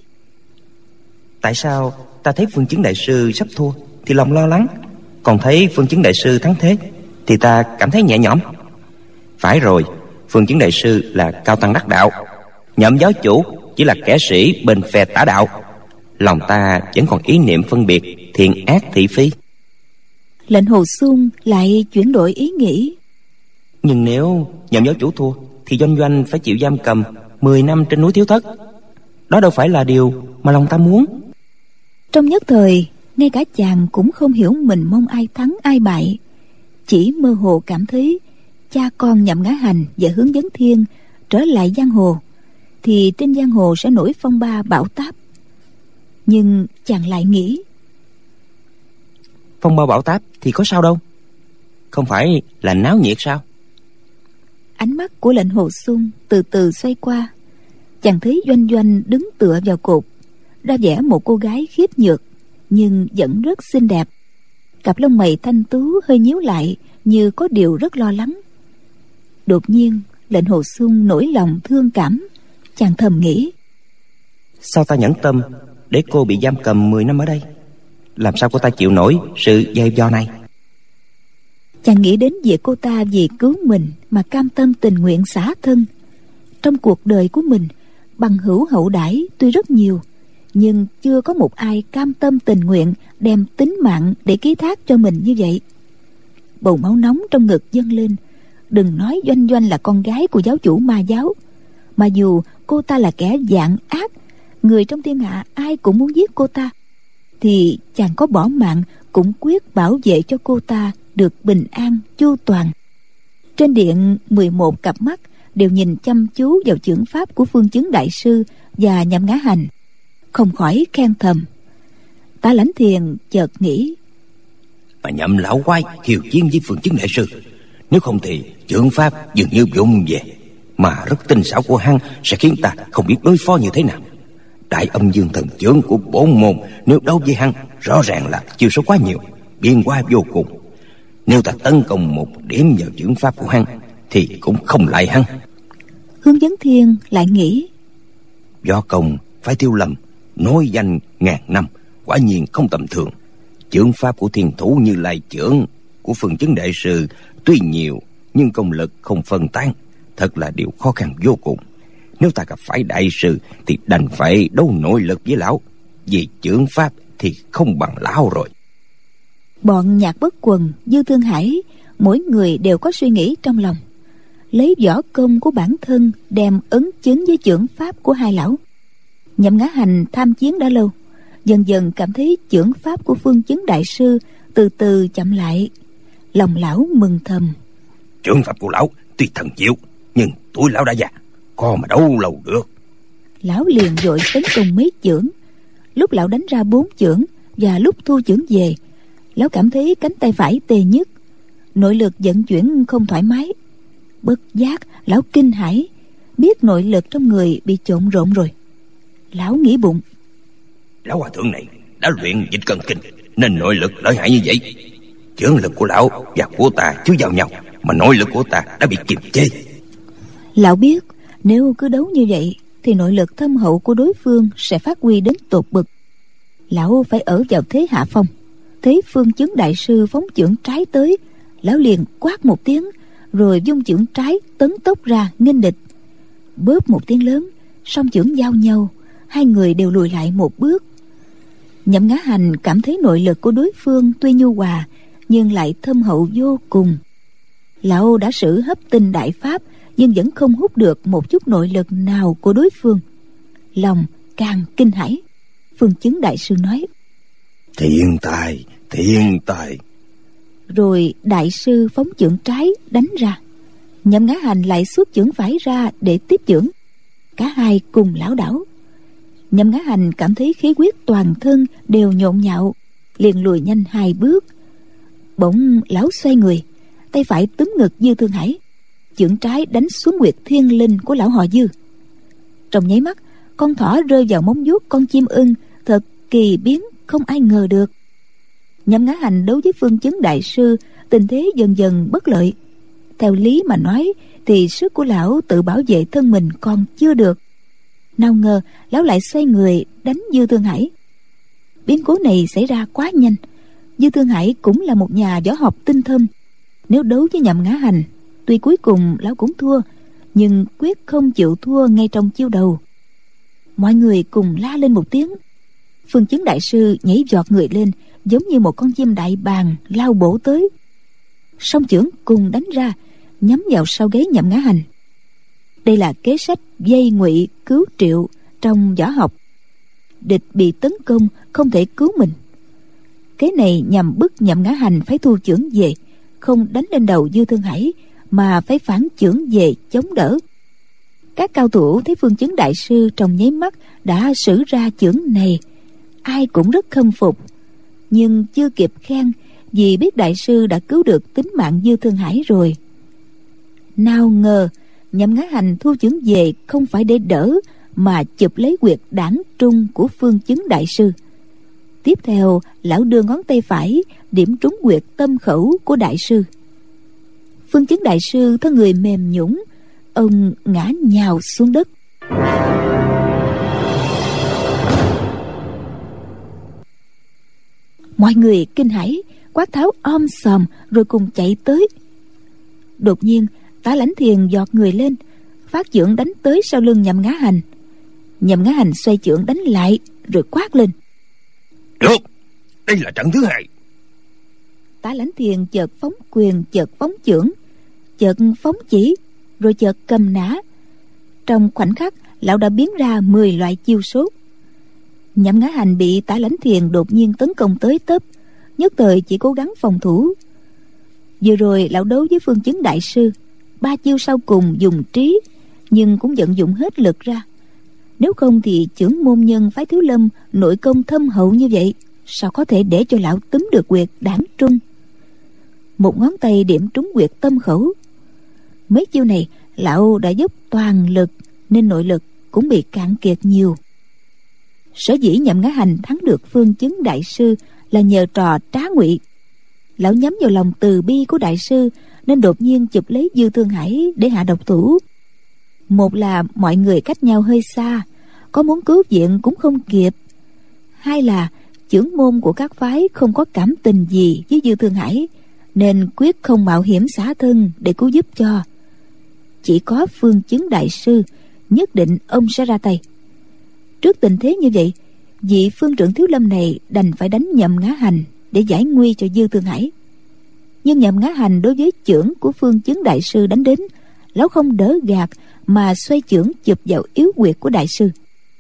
Tại sao ta thấy Phương Chứng đại sư sắp thua thì lòng lo lắng, còn thấy Phương Chứng đại sư thắng thế thì ta cảm thấy nhẹ nhõm? Phải rồi, Phương Chứng đại sư là cao tăng đắc đạo, Nhậm giáo chủ chỉ là kẻ sĩ bên phe tả đạo. Lòng ta vẫn còn ý niệm phân biệt thiện ác thị phi. Lệnh Hồ Xung lại chuyển đổi ý nghĩ. Nhưng nếu Nhậm giáo chủ thua thì Doanh Doanh phải chịu giam cầm mười năm trên núi Thiếu Thất. Đó đâu phải là điều mà lòng ta muốn. Trong nhất thời, ngay cả chàng cũng không hiểu mình mong ai thắng ai bại, chỉ mơ hồ cảm thấy cha con Nhậm Ngã Hành và Hướng Vấn Thiên trở lại giang hồ thì trên giang hồ sẽ nổi phong ba bão táp. Nhưng chàng lại nghĩ, phong ba bão táp thì có sao đâu, không phải là náo nhiệt sao? Ánh mắt của Lệnh Hồ Xung từ từ xoay qua. Chàng thấy Doanh Doanh đứng tựa vào cột, ra vẻ một cô gái khiếp nhược nhưng vẫn rất xinh đẹp. Cặp lông mày thanh tú hơi nhíu lại, như có điều rất lo lắng. Đột nhiên Lệnh Hồ Xung nổi lòng thương cảm. Chàng thầm nghĩ, sao ta nhẫn tâm để cô bị giam cầm mười năm ở đây? Làm sao cô ta chịu nổi sự dày vò này? Chàng nghĩ đến việc cô ta vì cứu mình mà cam tâm tình nguyện xả thân. Trong cuộc đời của mình, bằng hữu hậu đãi tuy rất nhiều, nhưng chưa có một ai cam tâm tình nguyện đem tính mạng để ký thác cho mình như vậy. Bầu máu nóng trong ngực dâng lên. Đừng nói Doanh Doanh là con gái của giáo chủ ma giáo, mà dù cô ta là kẻ vạn ác, người trong thiên hạ ai cũng muốn giết cô ta, thì chàng có bỏ mạng cũng quyết bảo vệ cho cô ta được bình an chu toàn. Trên điện, mười một cặp mắt đều nhìn chăm chú vào chưởng pháp của Phương Chứng đại sư và Nhậm Ngã Hành, không khỏi khen thầm. Tả Lãnh Thiền chợt nghĩ, mà Nhậm lão quái hiếu chiến với Phương Chứng đại sư, nếu không thì chưởng pháp dường như vụng về, mà rất tinh xảo của hắn sẽ khiến ta không biết đối phó như thế nào. Đại Âm Dương Thần Chưởng của bổn môn nếu đấu với hắn rõ ràng là chiêu số quá nhiều, biên hóa vô cùng. Nếu ta tấn công một điểm vào chưởng pháp của hắn thì cũng không lại hắn. Hướng Vấn Thiên lại nghĩ, võ công phải Tiêu Lâm nói danh ngàn năm, quả nhiên không tầm thường. Chưởng pháp của thiên thủ Như Lai chưởng của Phương Chứng đại sư tuy nhiều nhưng công lực không phân tán, thật là điều khó khăn vô cùng. Nếu ta gặp phải đại sư thì đành phải đấu nội lực với lão, vì chưởng pháp thì không bằng lão rồi. Bọn Nhạc Bất Quần, Dư Thương Hải, mỗi người đều có suy nghĩ trong lòng, lấy võ công của bản thân đem ấn chứng với chưởng pháp của hai lão. Nhậm Ngã Hành tham chiến đã lâu, dần dần cảm thấy chưởng pháp của Phương Chứng đại sư từ từ chậm lại. Lòng lão mừng thầm, chưởng pháp của lão tuy thần diệu, nhưng tuổi lão đã già, có mà đấu lâu được. Lão liền vội tấn công mấy chưởng. Lúc lão đánh ra bốn chưởng và lúc thu chưởng về, lão cảm thấy cánh tay phải tê nhức, nội lực vận chuyển không thoải mái. Bất giác lão kinh hãi, biết nội lực trong người bị trộn rộn rồi. Lão nghĩ bụng, lão hòa thượng này đã luyện dịch cân kinh nên nội lực lợi hại như vậy. Chưởng lực của lão và của ta chưa vào nhau, mà nội lực của ta đã bị kiềm chế. Lão biết nếu cứ đấu như vậy thì nội lực thâm hậu của đối phương sẽ phát huy đến tột bực. Lão phải ở vào thế hạ phong. Thấy Phương Chứng đại sư phóng chưởng trái tới, lão liền quát một tiếng, rồi vung chưởng trái tấn tốc ra nghênh địch. Bóp một tiếng lớn, song chưởng giao nhau, hai người đều lùi lại một bước. Nhậm Ngã Hành cảm thấy nội lực của đối phương tuy nhu hòa nhưng lại thâm hậu vô cùng. Lão đã sử hấp tinh đại pháp nhưng vẫn không hút được một chút nội lực nào của đối phương. Lòng càng kinh hãi. Phương Chứng đại sư nói, thiên tài, thiên tài. Rồi đại sư phóng chưởng trái đánh ra. Nhậm Ngã Hành lại xuất chưởng phải ra để tiếp chưởng. Cả hai cùng lảo đảo. Nhậm Ngã Hành cảm thấy khí huyết toàn thân đều nhộn nhạo, liền lùi nhanh hai bước. Bỗng lão xoay người, tay phải túm ngực Dư Thương Hải, chưởng trái đánh xuống Nguyệt Thiên Linh của lão họ Dư. Trong nháy mắt, con thỏ rơi vào móng vuốt con chim ưng, thật kỳ biến không ai ngờ được. Nhậm Ngã Hành đấu với Phương Chứng đại sư, tình thế dần dần bất lợi. Theo lý mà nói thì sức của lão tự bảo vệ thân mình còn chưa được, nào ngờ lão lại xoay người đánh Dư Thương Hải. Biến cố này xảy ra quá nhanh. Dư Thương Hải cũng là một nhà võ học tinh thâm, nếu đấu với Nhậm Ngã Hành, tuy cuối cùng lão cũng thua, nhưng quyết không chịu thua ngay trong chiêu đầu. Mọi người cùng la lên một tiếng. Phương Chứng đại sư nhảy giọt người lên, giống như một con chim đại bàng lao bổ tới. Song chưởng cùng đánh ra, nhắm vào sau gáy Nhậm Ngã Hành. Đây là kế sách dây ngụy cứu triệu trong võ học. Địch bị tấn công không thể cứu mình. Kế này nhằm bức Nhậm Ngã Hành phải thu chưởng về, không đánh lên đầu Dư Thương Hải, mà phải phản chưởng về chống đỡ. Các cao thủ thấy Phương Chứng đại sư trong nháy mắt đã sử ra chưởng này, ai cũng rất khâm phục, nhưng chưa kịp khen vì biết đại sư đã cứu được tính mạng Dư Thương Hải rồi. Nào ngờ Nhậm Ngã Hành thu chưởng về không phải để đỡ, mà chụp lấy huyệt đảng trung của Phương Chứng đại sư. Tiếp theo lão đưa ngón tay phải điểm trúng huyệt tâm khẩu của đại sư. Phương Chứng đại sư thân người mềm nhũn, ông ngã nhào xuống đất. Mọi người kinh hãi, quát tháo om sòm rồi cùng chạy tới. Đột nhiên Tả Lãnh Thiền giọt người lên, phát chưởng đánh tới sau lưng Nhậm Ngã Hành. Nhậm Ngã Hành xoay chưởng đánh lại rồi quát lên: Được, đây là trận thứ hai. Tả Lãnh Thiền chợt phóng quyền, chợt phóng chưởng, chợt phóng chỉ, rồi chợt cầm nã. Trong khoảnh khắc lão đã biến ra mười loại chiêu số. Nhậm Ngã Hành bị Tả Lãnh Thiền đột nhiên tấn công tới tấp, nhất thời chỉ cố gắng phòng thủ. Vừa rồi lão đấu với Phương Chứng đại sư, ba chiêu sau cùng dùng trí, nhưng cũng vận dụng hết lực ra. Nếu không thì chưởng môn nhân phái Thiếu Lâm nội công thâm hậu như vậy, sao có thể để cho lão túm được huyệt đảng trung. Một ngón tay điểm trúng huyệt tâm khẩu. Mấy chiêu này lão đã dốc toàn lực, nên nội lực cũng bị cạn kiệt nhiều. Sở dĩ Nhậm Ngã Hành thắng được Phương Chứng đại sư là nhờ trò trá ngụy. Lão nhắm vào lòng từ bi của đại sư, nên đột nhiên chụp lấy Dư Thương Hải để hạ độc thủ. Một là mọi người cách nhau hơi xa, có muốn cứu viện cũng không kịp. Hai là chưởng môn của các phái không có cảm tình gì với Dư Thương Hải, nên quyết không mạo hiểm xả thân để cứu giúp cho. Chỉ có Phương Chứng đại sư, nhất định ông sẽ ra tay. Trước tình thế như vậy, vị phương trưởng Thiếu Lâm này đành phải đánh Nhậm Ngã Hành để giải nguy cho Dư Thương Hải. Nhưng Nhậm Ngã Hành đối với chưởng của Phương Chứng đại sư đánh đến, lão không đỡ gạt mà xoay chưởng chụp vào yếu huyệt của đại sư.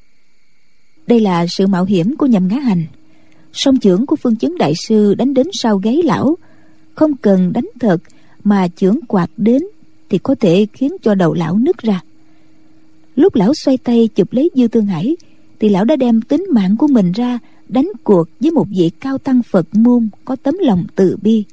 Đây là sự mạo hiểm của Nhậm Ngã Hành. Song chưởng của Phương Chứng đại sư đánh đến sau gáy lão, không cần đánh thật mà chưởng quạt đến thì có thể khiến cho đầu lão nứt ra. Lúc lão xoay tay chụp lấy Dư Thương Hải thì lão đã đem tính mạng của mình ra đánh cuộc với một vị cao tăng Phật môn có tấm lòng từ bi.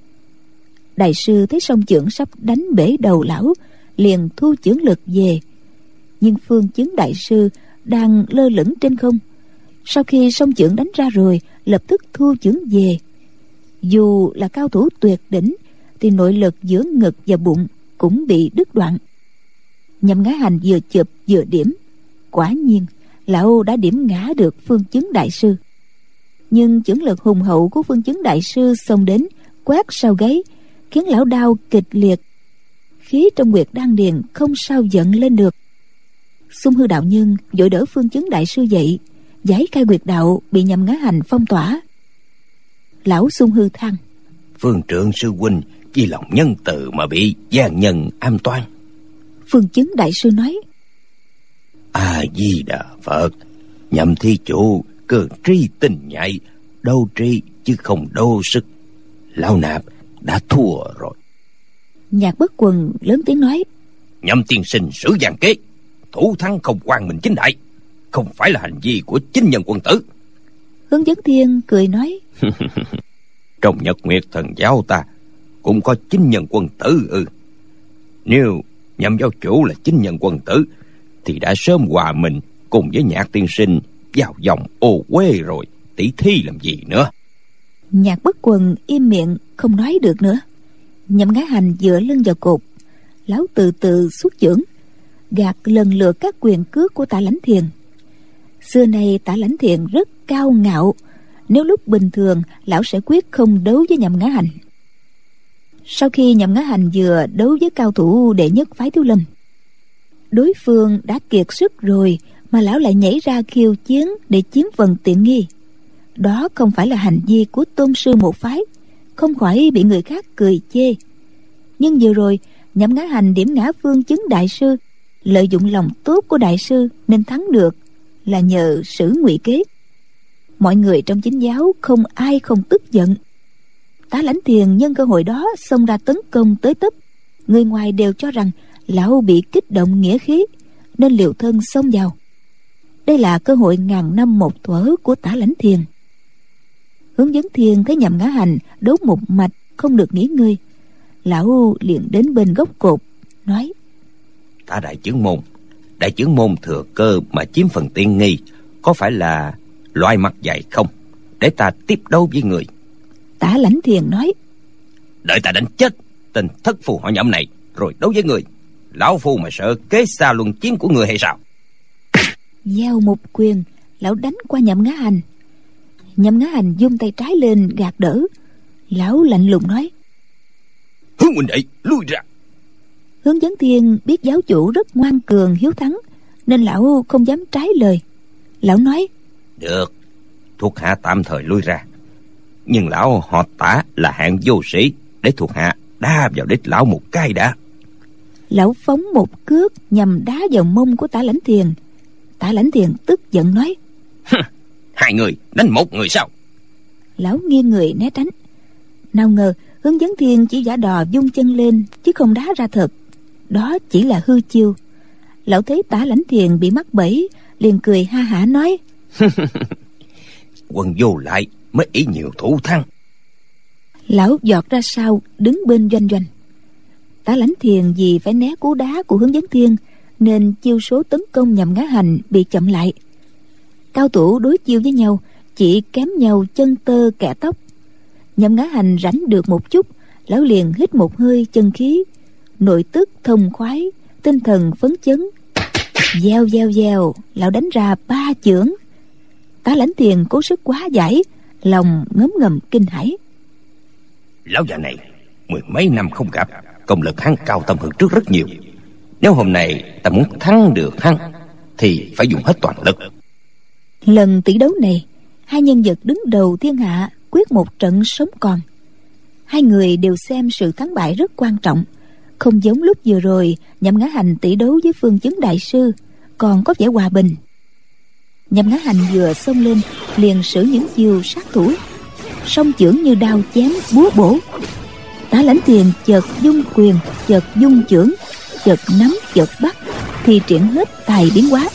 Đại sư thấy song chưởng sắp đánh bể đầu lão, liền thu chưởng lực về. Nhưng Phương Chứng đại sư đang lơ lửng trên không. Sau khi song chưởng đánh ra rồi, lập tức thu chưởng về. Dù là cao thủ tuyệt đỉnh thì nội lực giữa ngực và bụng cũng bị đứt đoạn. Nhậm Ngã Hành vừa chụp vừa điểm, quả nhiên lão đã điểm ngã được Phương Chứng đại sư. Nhưng chưởng lực hùng hậu của Phương Chứng đại sư xông đến quét sau gáy, khiến lão đau kịch liệt. Khí trong huyệt đan điền không sao giận lên được. Xung Hư đạo nhân vội đỡ Phương Chứng đại sư dậy, giải khai huyệt đạo bị Nhậm Ngã Hành phong tỏa. Lão Xung Hư than: Phương trưởng sư huynh vì lòng nhân từ mà bị gian nhân am toan. Phương Chứng đại sư nói: A Di Đà Phật, Nhậm thí chủ cường tri tình nhạy, đâu tri chứ không đâu sức. Lão nạp đã thua rồi. Nhạc Bất Quần lớn tiếng nói: Nhậm tiên sinh sử gian kế, thủ thắng không quan mình chính đại, không phải là hành vi của chính nhân quân tử. Hướng Dẫn Thiên cười nói: Trong Nhật Nguyệt Thần giáo ta cũng có chính nhân quân tử ư? Ừ. Nếu Nhậm giáo chủ là chính nhân quân tử thì đã sớm hòa mình cùng với Nhạc tiên sinh vào vòng ô uế rồi, tỷ thi làm gì nữa. Nhạc Bất Quần im miệng không nói được nữa. Nhậm Ngã Hành dựa lưng vào cột, lão từ từ xuất chưởng, gạt lần lượt các quyền cước của Tả Lãnh Thiền. Xưa nay Tả Lãnh Thiền rất cao ngạo, nếu lúc bình thường lão sẽ quyết không đấu với Nhậm Ngã Hành. Sau khi Nhậm Ngã Hành vừa đấu với cao thủ đệ nhất phái Thiếu Lâm, đối phương đã kiệt sức rồi mà lão lại nhảy ra khiêu chiến để chiếm phần tiện nghi, đó không phải là hành vi của tôn sư một phái, không khỏi bị người khác cười chê. Nhưng vừa rồi Nhậm Ngã Hành điểm ngã Phương Chứng đại sư, lợi dụng lòng tốt của đại sư nên thắng được, là nhờ sử ngụy kế. Mọi người trong chính giáo không ai không tức giận. Tả Lãnh Thiền nhân cơ hội đó xông ra tấn công tới tấp. Người ngoài đều cho rằng lão bị kích động nghĩa khí nên liều thân xông vào. Đây là cơ hội ngàn năm một thuở của Tả Lãnh Thiền. Hướng Dẫn Thiền thấy Nhậm Ngã Hành đấu một mạch không được nghỉ ngơi, lão liền đến bên gốc cột nói: Tả đại chướng môn, đại chướng môn thừa cơ mà chiếm phần tiện nghi, có phải là loại mặt dày không? Để ta tiếp đấu với người. Tả Lãnh Thiền nói: Đợi ta đánh chết tên thất phu họ Nhậm này rồi đấu với người. Lão phu mà sợ kế xa luân chiến của người hay sao? Gieo một quyền, lão đánh qua Nhậm Ngã Hành. Nhậm Ngã Hành vung tay trái lên gạt đỡ. Lão lạnh lùng nói: Hướng huynh đệ lui ra. Hướng Dẫn Thiên biết giáo chủ rất ngoan cường hiếu thắng nên lão không dám trái lời. Lão nói: Được, thuộc hạ tạm thời lui ra, nhưng lão họ Tả là hạng vô sĩ, để thuộc hạ đá vào đít lão một cái đã. Lão phóng một cước nhằm đá vào mông của Tả Lãnh Thiền. Tả Lãnh Thiền tức giận nói: Hai người đánh một người sao? Lão nghiêng người né tránh. Nào ngờ Hướng Dẫn Thiên chỉ giả đò vung chân lên chứ không đá ra thật, đó chỉ là hư chiêu. Lão thấy Tả Lãnh Thiền bị mắc bẫy, liền cười ha hả nói: Quân vô lại mới ý nhiều thủ thắng. Lão giọt ra sau đứng bên Doanh Doanh. Tả Lãnh Thiền vì phải né cú đá của Hướng Dẫn Thiên nên chiêu số tấn công Nhậm Ngã Hành bị chậm lại. Cao thủ đối chiêu với nhau chỉ kém nhau chân tơ kẻ tóc. Nhậm Ngã Hành rảnh được một chút, lão liền hít một hơi chân khí, nội tức thông khoái, tinh thần phấn chấn. Gieo gieo gieo, lão đánh ra ba chưởng. Tả Lãnh Thiền cố sức quá giải, lòng ngấm ngầm kinh hãi. Lão già này mười mấy năm không gặp, công lực hắn cao tầm hơn trước rất nhiều. Nếu hôm nay ta muốn thắng được hắn thì phải dùng hết toàn lực. Lần tỷ đấu này, hai nhân vật đứng đầu thiên hạ quyết một trận sống còn. Hai người đều xem sự thắng bại rất quan trọng, không giống lúc vừa rồi Nhậm Ngã Hành tỷ đấu với Phương Chứng đại sư còn có vẻ hòa bình. Nhậm Ngã Hành vừa xông lên liền sử những chiêu sát thủ, song chưởng như đao chém búa bổ. Tả Lãnh Thiền chợt dung quyền, chợt dung chưởng, chợt nắm chợt bắt, thì triển hết tài biến hóa.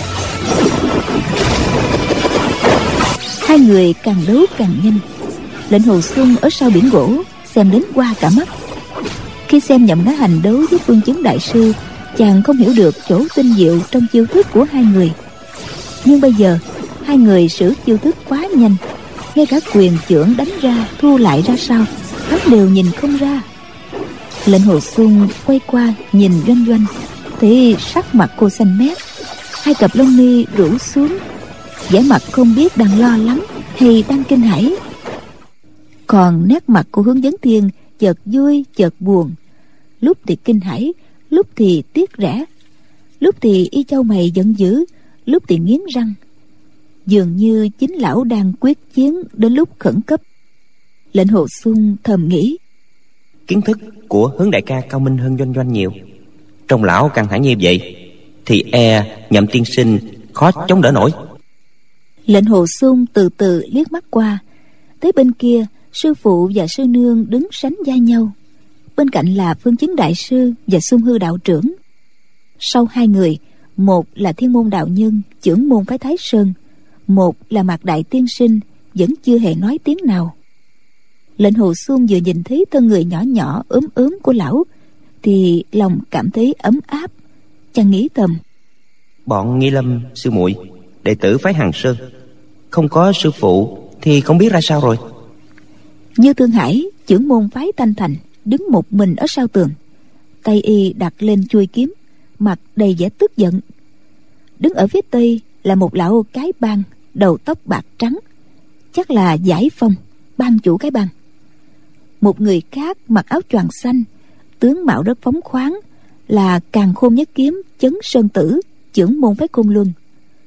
Hai người càng đấu càng nhanh. Lệnh Hồ Xuân ở sau biển gỗ xem đến qua cả mắt. Khi xem Nhậm Ngã Hành đấu với Phương Chứng đại sư, chàng không hiểu được chỗ tinh diệu trong chiêu thức của hai người. Nhưng bây giờ hai người sử chiêu thức quá nhanh, ngay cả quyền chưởng đánh ra thu lại ra sao hắn đều nhìn không ra. Lệnh Hồ Xuân quay qua nhìn Doanh Doanh, thì sắc mặt cô xanh mét, hai cặp lông mi rũ xuống, vẻ mặt không biết đang lo lắng hay đang kinh hãi. Còn nét mặt của Hướng Dẫn Thiên chợt vui chợt buồn, lúc thì kinh hãi, lúc thì tiếc rẻ, lúc thì y châu mày giận dữ, lúc thì nghiến răng. Dường như chính lão đang quyết chiến đến lúc khẩn cấp. Lệnh Hồ Xuân thầm nghĩ: Kiến thức của Hướng đại ca cao minh hơn Doanh Doanh nhiều. Trong lão căng thẳng như vậy thì e Nhậm tiên sinh khó chống đỡ nổi. Lệnh Hồ Xuân từ từ liếc mắt qua, thấy bên kia sư phụ và sư nương đứng sánh vai nhau, bên cạnh là Phương Chứng đại sư và Xung Hư đạo trưởng. Sau hai người, một là Thiên Môn đạo nhân trưởng môn phái Thái Sơn, một là Mạc đại tiên sinh vẫn chưa hề nói tiếng nào. Lệnh Hồ Xuân vừa nhìn thấy thân người nhỏ nhỏ ốm ốm của lão thì lòng cảm thấy ấm áp. Chàng nghĩ thầm: Bọn Nghi Lâm sư muội, đệ tử phái Hằng Sơn, không có sư phụ thì không biết ra sao rồi. Như Thương Hải trưởng môn phái Thanh Thành, đứng một mình ở sau tường, tay y đặt lên chuôi kiếm, mặt đầy vẻ tức giận. Đứng ở phía tây là một lão cái bang, đầu tóc bạc trắng, chắc là Giải Phong, ban chủ cái bang. Một người khác mặc áo choàng xanh, tướng mạo rất phóng khoáng, là Càn Khôn Nhất Kiếm Chấn Sơn Tử, chưởng môn phái Côn Luân.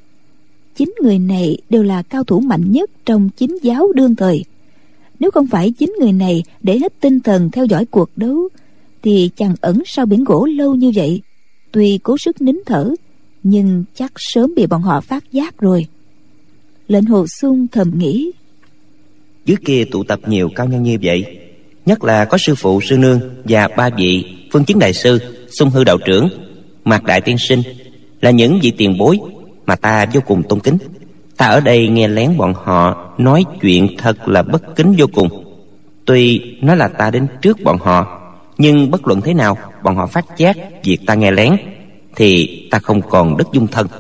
Chính người này đều là cao thủ mạnh nhất trong chính giáo đương thời. Nếu không phải chính người này để hết tinh thần theo dõi cuộc đấu, thì chàng ẩn sau biển gỗ lâu như vậy, tuy cố sức nín thở, nhưng chắc sớm bị bọn họ phát giác rồi. Lệnh Hồ Xung thầm nghĩ, dưới kia tụ tập nhiều cao nhân như vậy, nhất là có sư phụ sư nương và ba vị Phương Chứng đại sư, Xung Hư đạo trưởng, Mạc đại tiên sinh, là những vị tiền bối mà ta vô cùng tôn kính. Ta ở đây nghe lén bọn họ nói chuyện thật là bất kính vô cùng. Tuy nói là ta đến trước bọn họ, nhưng bất luận thế nào bọn họ phát giác việc ta nghe lén, thì ta không còn đất dung thân.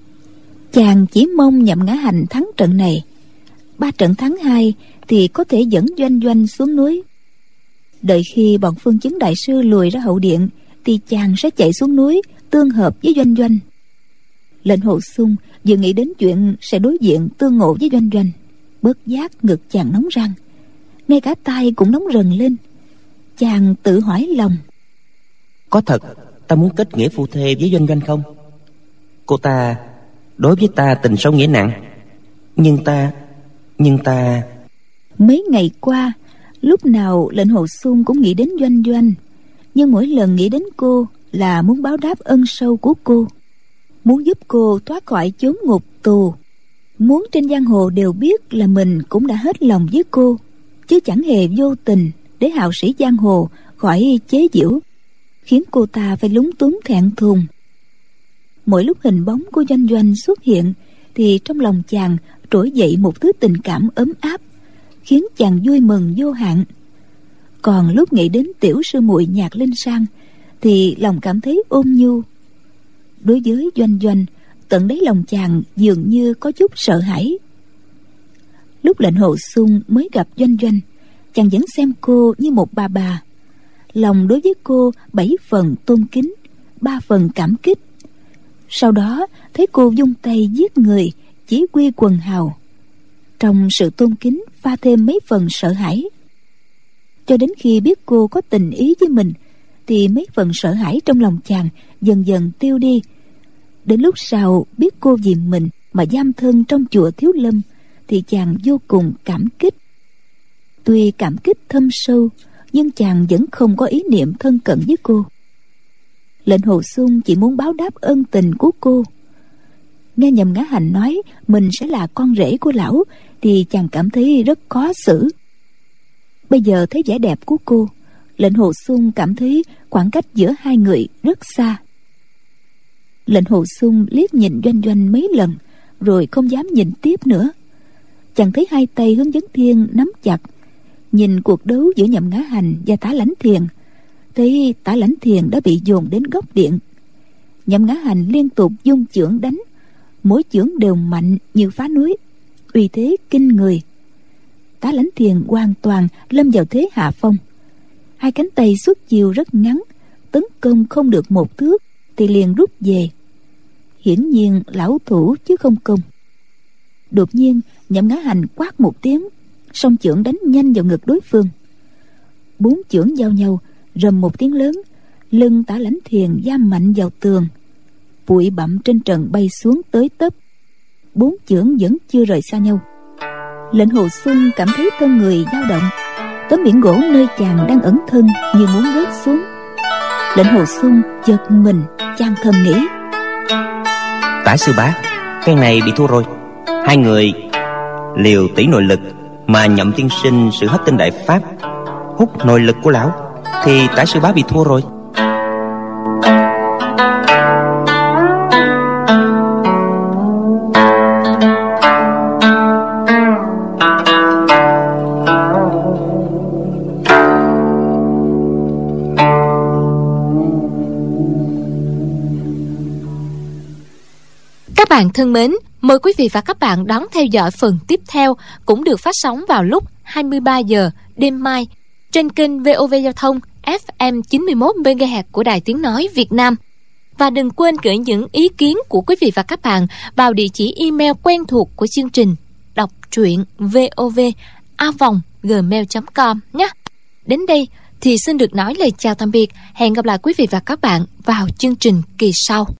Chàng chỉ mong Nhậm Ngã Hành thắng trận này. Ba trận thắng hai thì có thể dẫn Doanh Doanh xuống núi. Đợi khi bọn Phương Chứng đại sư lùi ra hậu điện, thì chàng sẽ chạy xuống núi tương hợp với Doanh Doanh. Lệnh Hồ Xung vừa nghĩ đến chuyện sẽ đối diện tương ngộ với Doanh Doanh, bất giác ngực chàng nóng rang, ngay cả tai cũng nóng rần lên. Chàng tự hỏi lòng, có thật ta muốn kết nghĩa phu thê với Doanh Doanh không? Cô ta đối với ta tình sâu nghĩa nặng, nhưng ta nhưng ta mấy ngày qua lúc nào Lệnh Hồ Xung cũng nghĩ đến Doanh Doanh, nhưng mỗi lần nghĩ đến cô là muốn báo đáp ân sâu của cô, muốn giúp cô thoát khỏi chốn ngục tù, muốn trên giang hồ đều biết là mình cũng đã hết lòng với cô, chứ chẳng hề vô tình để hào sĩ giang hồ khỏi chế giễu, khiến cô ta phải lúng túng thẹn thùng. Mỗi lúc hình bóng của Doanh Doanh xuất hiện, thì trong lòng chàng trỗi dậy một thứ tình cảm ấm áp, khiến chàng vui mừng vô hạn. Còn lúc nghĩ đến tiểu sư muội Nhạc Linh Sang, thì lòng cảm thấy ôn nhu. Đối với Doanh Doanh, tận đáy lòng chàng dường như có chút sợ hãi. Lúc Lệnh Hồ Xung mới gặp Doanh Doanh, chàng vẫn xem cô như một bà bà. Lòng đối với cô bảy phần tôn kính, ba phần cảm kích. Sau đó thấy cô vung tay giết người, chỉ quy quần hào, trong sự tôn kính pha thêm mấy phần sợ hãi. Cho đến khi biết cô có tình ý với mình, thì mấy phần sợ hãi trong lòng chàng dần dần tiêu đi. Đến lúc sau biết cô vì mình mà giam thân trong chùa Thiếu Lâm, thì chàng vô cùng cảm kích. Tuy cảm kích thâm sâu, nhưng chàng vẫn không có ý niệm thân cận với cô. Lệnh Hồ Xung chỉ muốn báo đáp ân tình của cô. Nghe Nhậm Ngã Hành nói mình sẽ là con rể của lão, thì chàng cảm thấy rất khó xử. Bây giờ thấy vẻ đẹp của cô, Lệnh Hồ Xung cảm thấy khoảng cách giữa hai người rất xa. Lệnh Hồ Xung liếc nhìn Doanh Doanh mấy lần, rồi không dám nhìn tiếp nữa. Chàng thấy hai tay Hướng Dẫn Thiên nắm chặt, nhìn cuộc đấu giữa Nhậm Ngã Hành và Tả Lãnh Thiền, thấy Tả Lãnh Thiền đã bị dồn đến góc điện. Nhậm Ngã Hành liên tục dung chưởng đánh, mỗi chưởng đều mạnh như phá núi, uy thế kinh người. Tả Lãnh Thiền hoàn toàn lâm vào thế hạ phong. Hai cánh tay xuất chiêu rất ngắn, tấn công không được một thước thì liền rút về. Hiển nhiên lão thủ chứ không công. Đột nhiên Nhậm Ngã Hành quát một tiếng, song chưởng đánh nhanh vào ngực đối phương. Bốn chưởng giao nhau, rầm một tiếng lớn, lưng Tả Lãnh Thiền giam mạnh vào tường, bụi bặm trên trần bay xuống tới tấp. Bốn chưởng vẫn chưa rời xa nhau. Lệnh Hồ Xung cảm thấy thân người dao động, tấm biển gỗ nơi chàng đang ẩn thân như muốn rớt xuống. Lệnh Hồ Xung chợt mình, chàng thầm nghĩ, Tả sư bá, phen này bị thua rồi. Hai người liều tỷ nội lực, mà Nhậm tiên sinh sự hấp tinh đại pháp hút nội lực của lão, thì Tả sư bá bị thua rồi. Các bạn thân mến, mời quý vị và các bạn đón theo dõi phần tiếp theo, cũng được phát sóng vào lúc hai mươi ba giờ đêm mai trên kênh vê o vê Giao thông ép em chín mươi mốt mê ga héc của Đài Tiếng Nói Việt Nam. Và đừng quên gửi những ý kiến của quý vị và các bạn vào địa chỉ email quen thuộc của chương trình đọc truyện vov a vòng gmail chấm com nhé. Đến đây thì xin được nói lời chào tạm biệt. Hẹn gặp lại quý vị và các bạn vào chương trình kỳ sau.